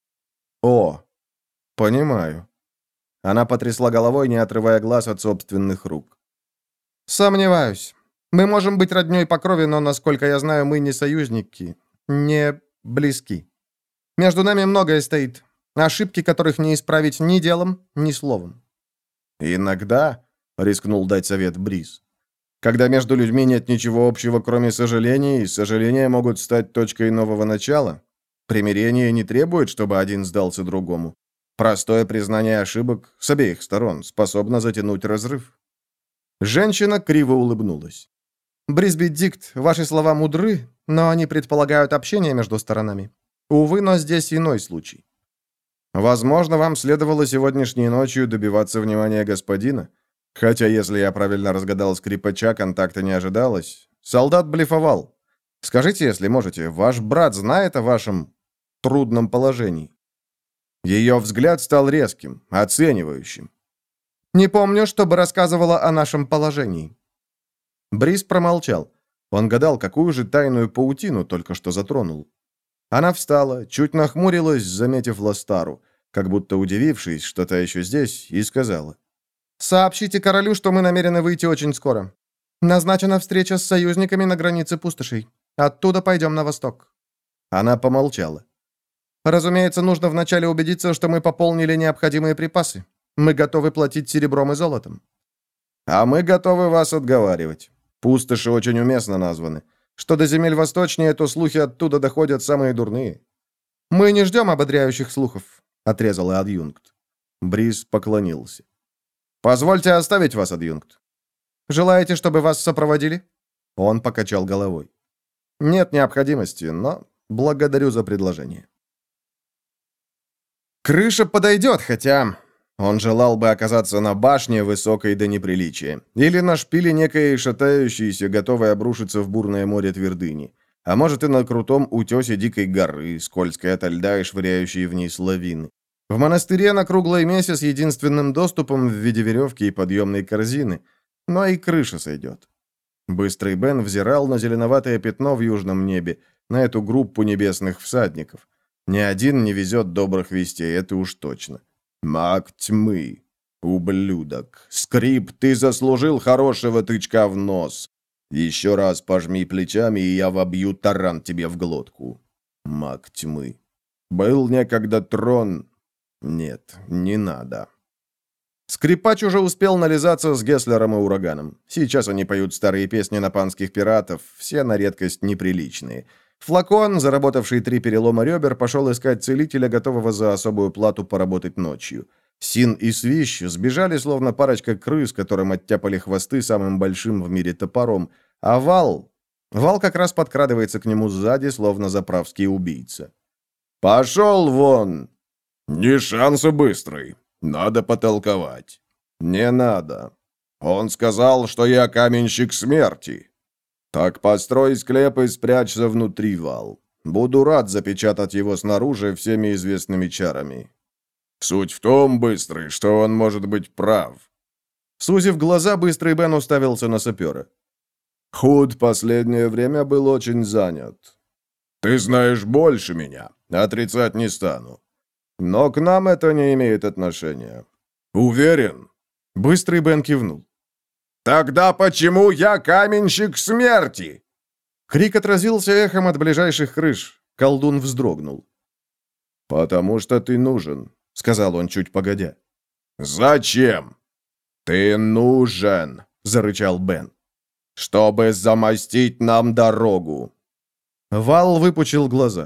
Speaker 3: «О, понимаю». Она потрясла головой, не отрывая глаз от собственных рук. «Сомневаюсь. Мы можем быть роднёй по крови, но, насколько я знаю, мы не союзники, не близки. Между нами многое стоит. Ошибки, которых не исправить ни делом, ни словом». «Иногда», — рискнул дать совет Брис, «когда между людьми нет ничего общего, кроме сожалений, и сожаления могут стать точкой нового начала. Примирение не требует, чтобы один сдался другому. Простое признание ошибок с обеих сторон способно затянуть разрыв». Женщина криво улыбнулась. «Брисби Дикт, ваши слова мудры, но они предполагают общение между сторонами. Увы, но здесь иной случай. Возможно, вам следовало сегодняшней ночью добиваться внимания господина. Хотя, если я правильно разгадал скрипача, контакта не ожидалось. Солдат блефовал. Скажите, если можете, ваш брат знает о вашем трудном положении?» Ее взгляд стал резким, оценивающим. «Не помню, чтобы рассказывала о нашем положении». Брис промолчал. Он гадал, какую же тайную паутину только что затронул. Она встала, чуть нахмурилась, заметив Ластару, как будто удивившись, что та еще здесь, и сказала: «Сообщите королю, что мы намерены выйти очень скоро. Назначена встреча с союзниками на границе пустошей. Оттуда пойдем на восток». Она помолчала. «Разумеется, нужно вначале убедиться, что мы пополнили необходимые припасы. Мы готовы платить серебром и золотом». «А мы готовы вас отговаривать. Пустоши очень уместно названы. Что до земель восточнее, то слухи оттуда доходят самые дурные».
Speaker 1: «Мы не ждем ободряющих слухов», — отрезал адъюнкт. Брис поклонился. «Позвольте оставить вас, адъюнкт. Желаете, чтобы вас сопроводили?» Он покачал головой. «Нет необходимости, но благодарю за предложение». Крыша подойдет, хотя он желал бы оказаться на башне, высокой до неприличия, или на шпиле некой шатающейся, готовой обрушиться в бурное море твердыни, а может и на крутом утесе дикой горы, скользкой ото льда и швыряющей вниз лавины. В монастыре на круглой мессе с единственным доступом в виде веревки и подъемной корзины, но и крыша сойдет. Быстрый Бен взирал на зеленоватое пятно в южном небе, на эту группу небесных всадников. Ни один не везет добрых вестей, это уж точно. Маг тьмы, ублюдок. Скрип, ты заслужил хорошего тычка в нос. Еще раз пожми плечами, и я вобью таран тебе в глотку. Маг тьмы. Был некогда трон. Нет, не надо. Скрипач уже успел нализаться с Геслером и Ураганом. Сейчас они поют старые песни на панских пиратов, все на редкость неприличные. Флакон, заработавший три перелома ребер, пошел искать целителя, готового за особую плату поработать ночью. Син и Свищ сбежали, словно парочка крыс, которым оттяпали хвосты самым большим в мире топором, а Вал... Вал как раз подкрадывается к нему сзади, словно заправский убийца. «Пошел вон!» «Не шанса быстрый. Надо потолковать». «Не надо. Он сказал, что я каменщик смерти». «Так построй склеп и спрячься внутри, Вал. Буду рад запечатать его снаружи всеми известными чарами». «Суть в том, Быстрый, что он может быть прав». Сузив глаза, Быстрый Бен уставился на сапера. «Худ последнее время был очень занят». «Ты знаешь больше меня. Отрицать не стану. Но к нам это не имеет отношения». «Уверен?» Быстрый Бен кивнул. «Тогда почему я каменщик смерти?» Крик отразился эхом от ближайших крыш. Колдун вздрогнул. «Потому что ты нужен», — сказал он чуть погодя. «Зачем?» «Ты нужен», — зарычал Бен. «Чтобы замостить нам дорогу». Вал выпучил глаза.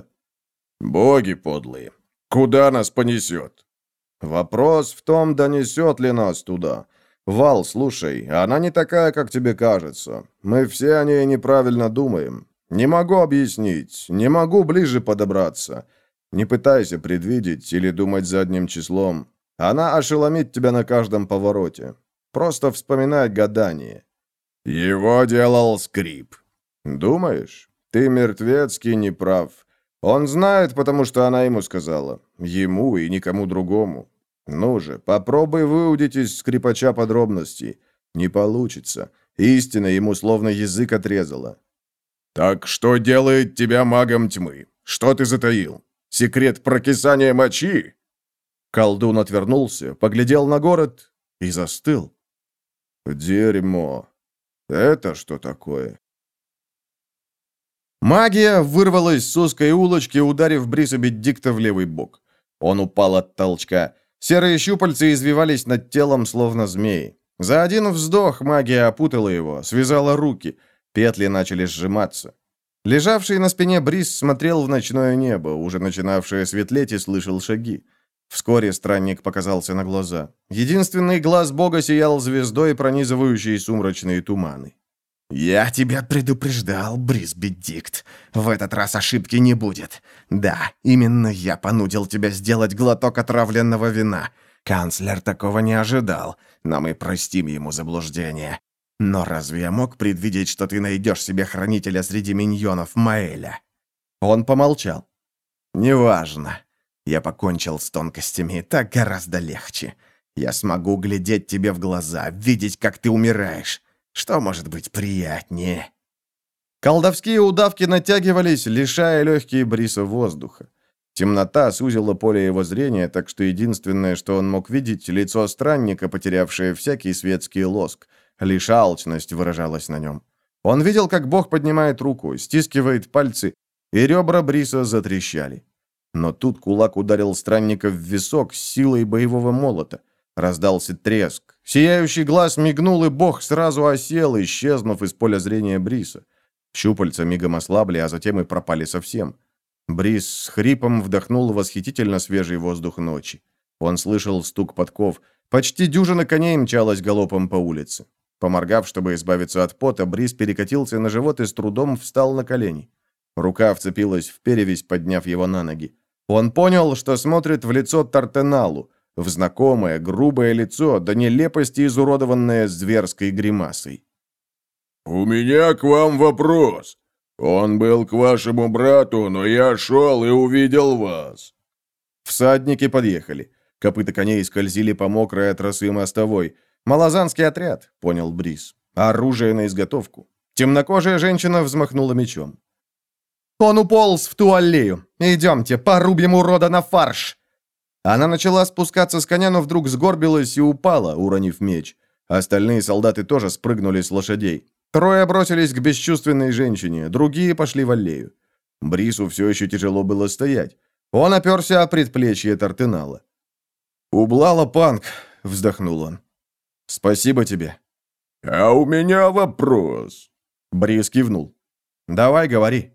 Speaker 1: «Боги подлые, куда нас понесет?» «Вопрос в том, донесет ли нас туда. Вал, слушай, она не такая, как тебе кажется. Мы все о ней неправильно думаем. Не могу объяснить, не могу ближе подобраться. Не пытайся предвидеть или думать задним числом. Она ошеломит тебя на каждом повороте. Просто вспоминай гадание». «Его делал Скрип». «Думаешь? Ты мертвецкий неправ. Он знает, потому что она ему сказала. Ему и никому другому. Ну же, попробуй выудить из скрипача подробностей. Не получится. Истина ему словно язык отрезала». «Так что делает тебя магом тьмы? Что ты затаил? Секрет прокисания мочи?» Колдун отвернулся, поглядел на город и застыл. «Дерьмо. Это что такое?» Магия вырвалась с узкой улочки, ударив Бриса Беддикта в левый бок. Он упал от толчка. Серые щупальца извивались над телом, словно змеи. За один вздох магия опутала его, связала руки. Петли начали сжиматься. Лежавший на спине Брис смотрел в ночное небо, уже начинавшее светлеть, и слышал шаги. Вскоре странник показался на глаза. Единственный глаз бога сиял звездой, пронизывающей сумрачные туманы. «Я тебя предупреждал, Брис Беддикт. В этот раз ошибки не будет. Да, именно я понудил тебя сделать глоток отравленного вина. Канцлер такого не ожидал, но мы простим ему заблуждение. Но разве я мог предвидеть, что ты найдешь себе хранителя среди миньонов Маэля?» Он помолчал. «Неважно. Я покончил с тонкостями, так гораздо легче. Я смогу глядеть тебе в глаза, видеть, как ты умираешь. Что может быть приятнее?» Колдовские удавки натягивались, лишая легкие Бриса воздуха. Темнота сузила поле его зрения, так что единственное, что он мог видеть, лицо странника, потерявшее всякий светский лоск. Лишь алчность выражалась на нем. Он видел, как бог поднимает руку, стискивает пальцы, и ребра Бриса затрещали. Но тут кулак ударил странника в висок с силой боевого молота. Раздался треск. Сияющий глаз мигнул, и бог сразу осел, исчезнув из поля зрения Бриса. Щупальца мигом ослабли, а затем и пропали совсем. Бриз с хрипом вдохнул восхитительно свежий воздух ночи. Он слышал стук подков. Почти дюжина коней мчалась галопом по улице. Поморгав, чтобы избавиться от пота, Бриз перекатился на живот и с трудом встал на колени. Рука вцепилась в перевязь, подняв его на ноги. Он понял, что смотрит в лицо Тартеналу, в знакомое, грубое лицо, до нелепости изуродованное зверской гримасой.
Speaker 3: «У меня к вам вопрос. Он был к вашему брату, но я шел и увидел вас».
Speaker 1: Всадники подъехали. Копыта коней скользили по мокрой от росы мостовой. «Малозанский отряд», — понял Бриз. «Оружие на изготовку». Темнокожая женщина взмахнула мечом. «Он уполз в ту аллею. Идемте, порубим урода на фарш!» Она начала спускаться с коня, но вдруг сгорбилась и упала, уронив меч. Остальные солдаты тоже спрыгнули с лошадей. Трое бросились к бесчувственной женщине, другие пошли в аллею. Брису все еще тяжело было стоять. Он оперся о предплечье Тартенала. «Ублала, Панк!» — вздохнул он. «Спасибо тебе».
Speaker 3: «А у меня вопрос».
Speaker 1: Брис кивнул. «Давай, говори».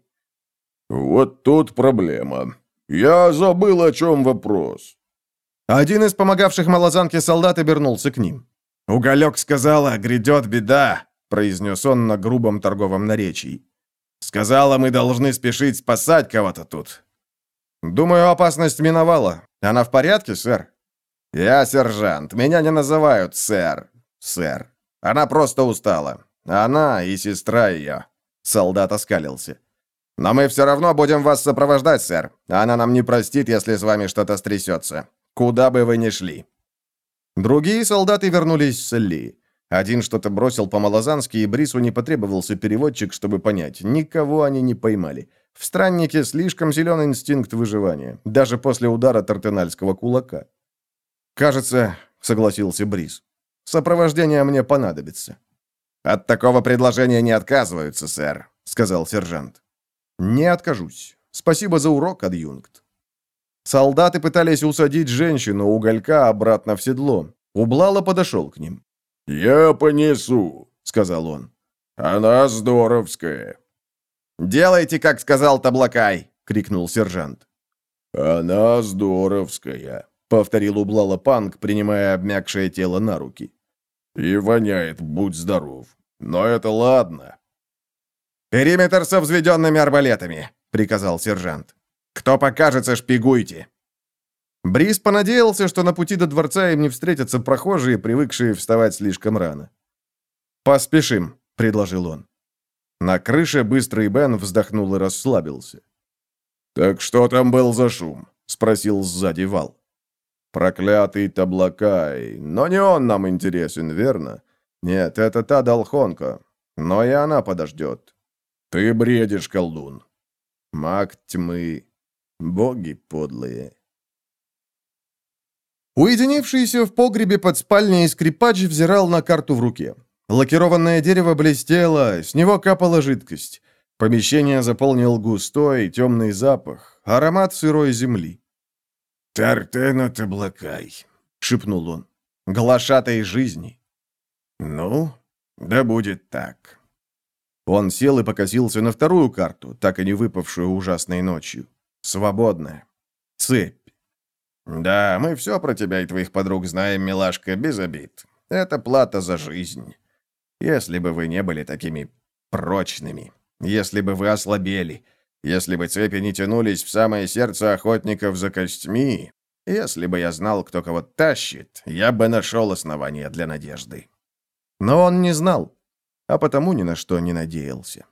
Speaker 3: «Вот тут проблема. Я забыл, о чем вопрос».
Speaker 1: Один из помогавших малозанке солдат обернулся к ним. «Уголек сказала, грядет беда», — произнес он на грубом торговом наречии. «Сказала, мы должны спешить спасать кого-то тут». «Думаю, опасность миновала. Она в порядке, сэр?» «Я сержант. Меня не называют сэр. Сэр. Она просто устала. Она и сестра ее». Солдат оскалился. «Но мы все равно будем вас сопровождать, сэр. Она нам не простит, если с вами что-то стрясется. Куда бы вы ни шли». Другие солдаты вернулись с аллеи. Один что-то бросил по-малозански, и Брису не потребовался переводчик, чтобы понять. Никого они не поймали. В страннике слишком силен инстинкт выживания, даже после удара тартенальского кулака. «Кажется, — согласился Брис, — сопровождение мне понадобится». «От такого предложения не отказываются, сэр», — сказал сержант. «Не откажусь. Спасибо за урок, адъюнкт». Солдаты пытались усадить женщину Уголька обратно в седло. Ублала подошел к ним.
Speaker 3: «Я понесу», — сказал он. «Она здоровская».
Speaker 1: «Делайте, как сказал Таблакай!» — крикнул сержант.
Speaker 3: «Она здоровская», — повторил Ублала Панк, принимая обмякшее тело на руки. «И воняет, будь здоров. Но это ладно».
Speaker 1: «Периметр со взведенными арбалетами», — приказал сержант. «Кто покажется, шпигуйте». Брис понадеялся, что на пути до дворца им не встретятся прохожие, привыкшие вставать слишком рано. «Поспешим», — предложил он. На крыше Быстрый Бен вздохнул и расслабился.
Speaker 3: «Так что там был за шум?» — спросил сзади Вал.
Speaker 1: «Проклятый Таблакай. Но не он нам интересен, верно? Нет, это та Долхонка. Но и она подождет».
Speaker 3: «Ты бредишь, колдун».
Speaker 1: «Маг тьмы. Боги подлые». Уединившийся в погребе под спальней скрипач взирал на карту в руке. Лакированное дерево блестело, с него капала жидкость. Помещение заполнил густой, темный запах, аромат сырой земли.
Speaker 3: «Тартена Таблакай», — шепнул он,
Speaker 1: — «глашатай жизни».
Speaker 3: «Ну, да будет так».
Speaker 1: Он сел и покосился на вторую карту, так и не выпавшую ужасной ночью. Свободная. Цепь. «Да, мы все про тебя и твоих подруг знаем, милашка, без обид. Это плата за жизнь. Если бы вы не были такими прочными, если бы вы ослабели, если бы цепи не тянулись в самое сердце охотников за костьми, если бы я знал, кто кого тащит, я бы нашел основания для надежды». Но он не знал, а потому ни на что не надеялся.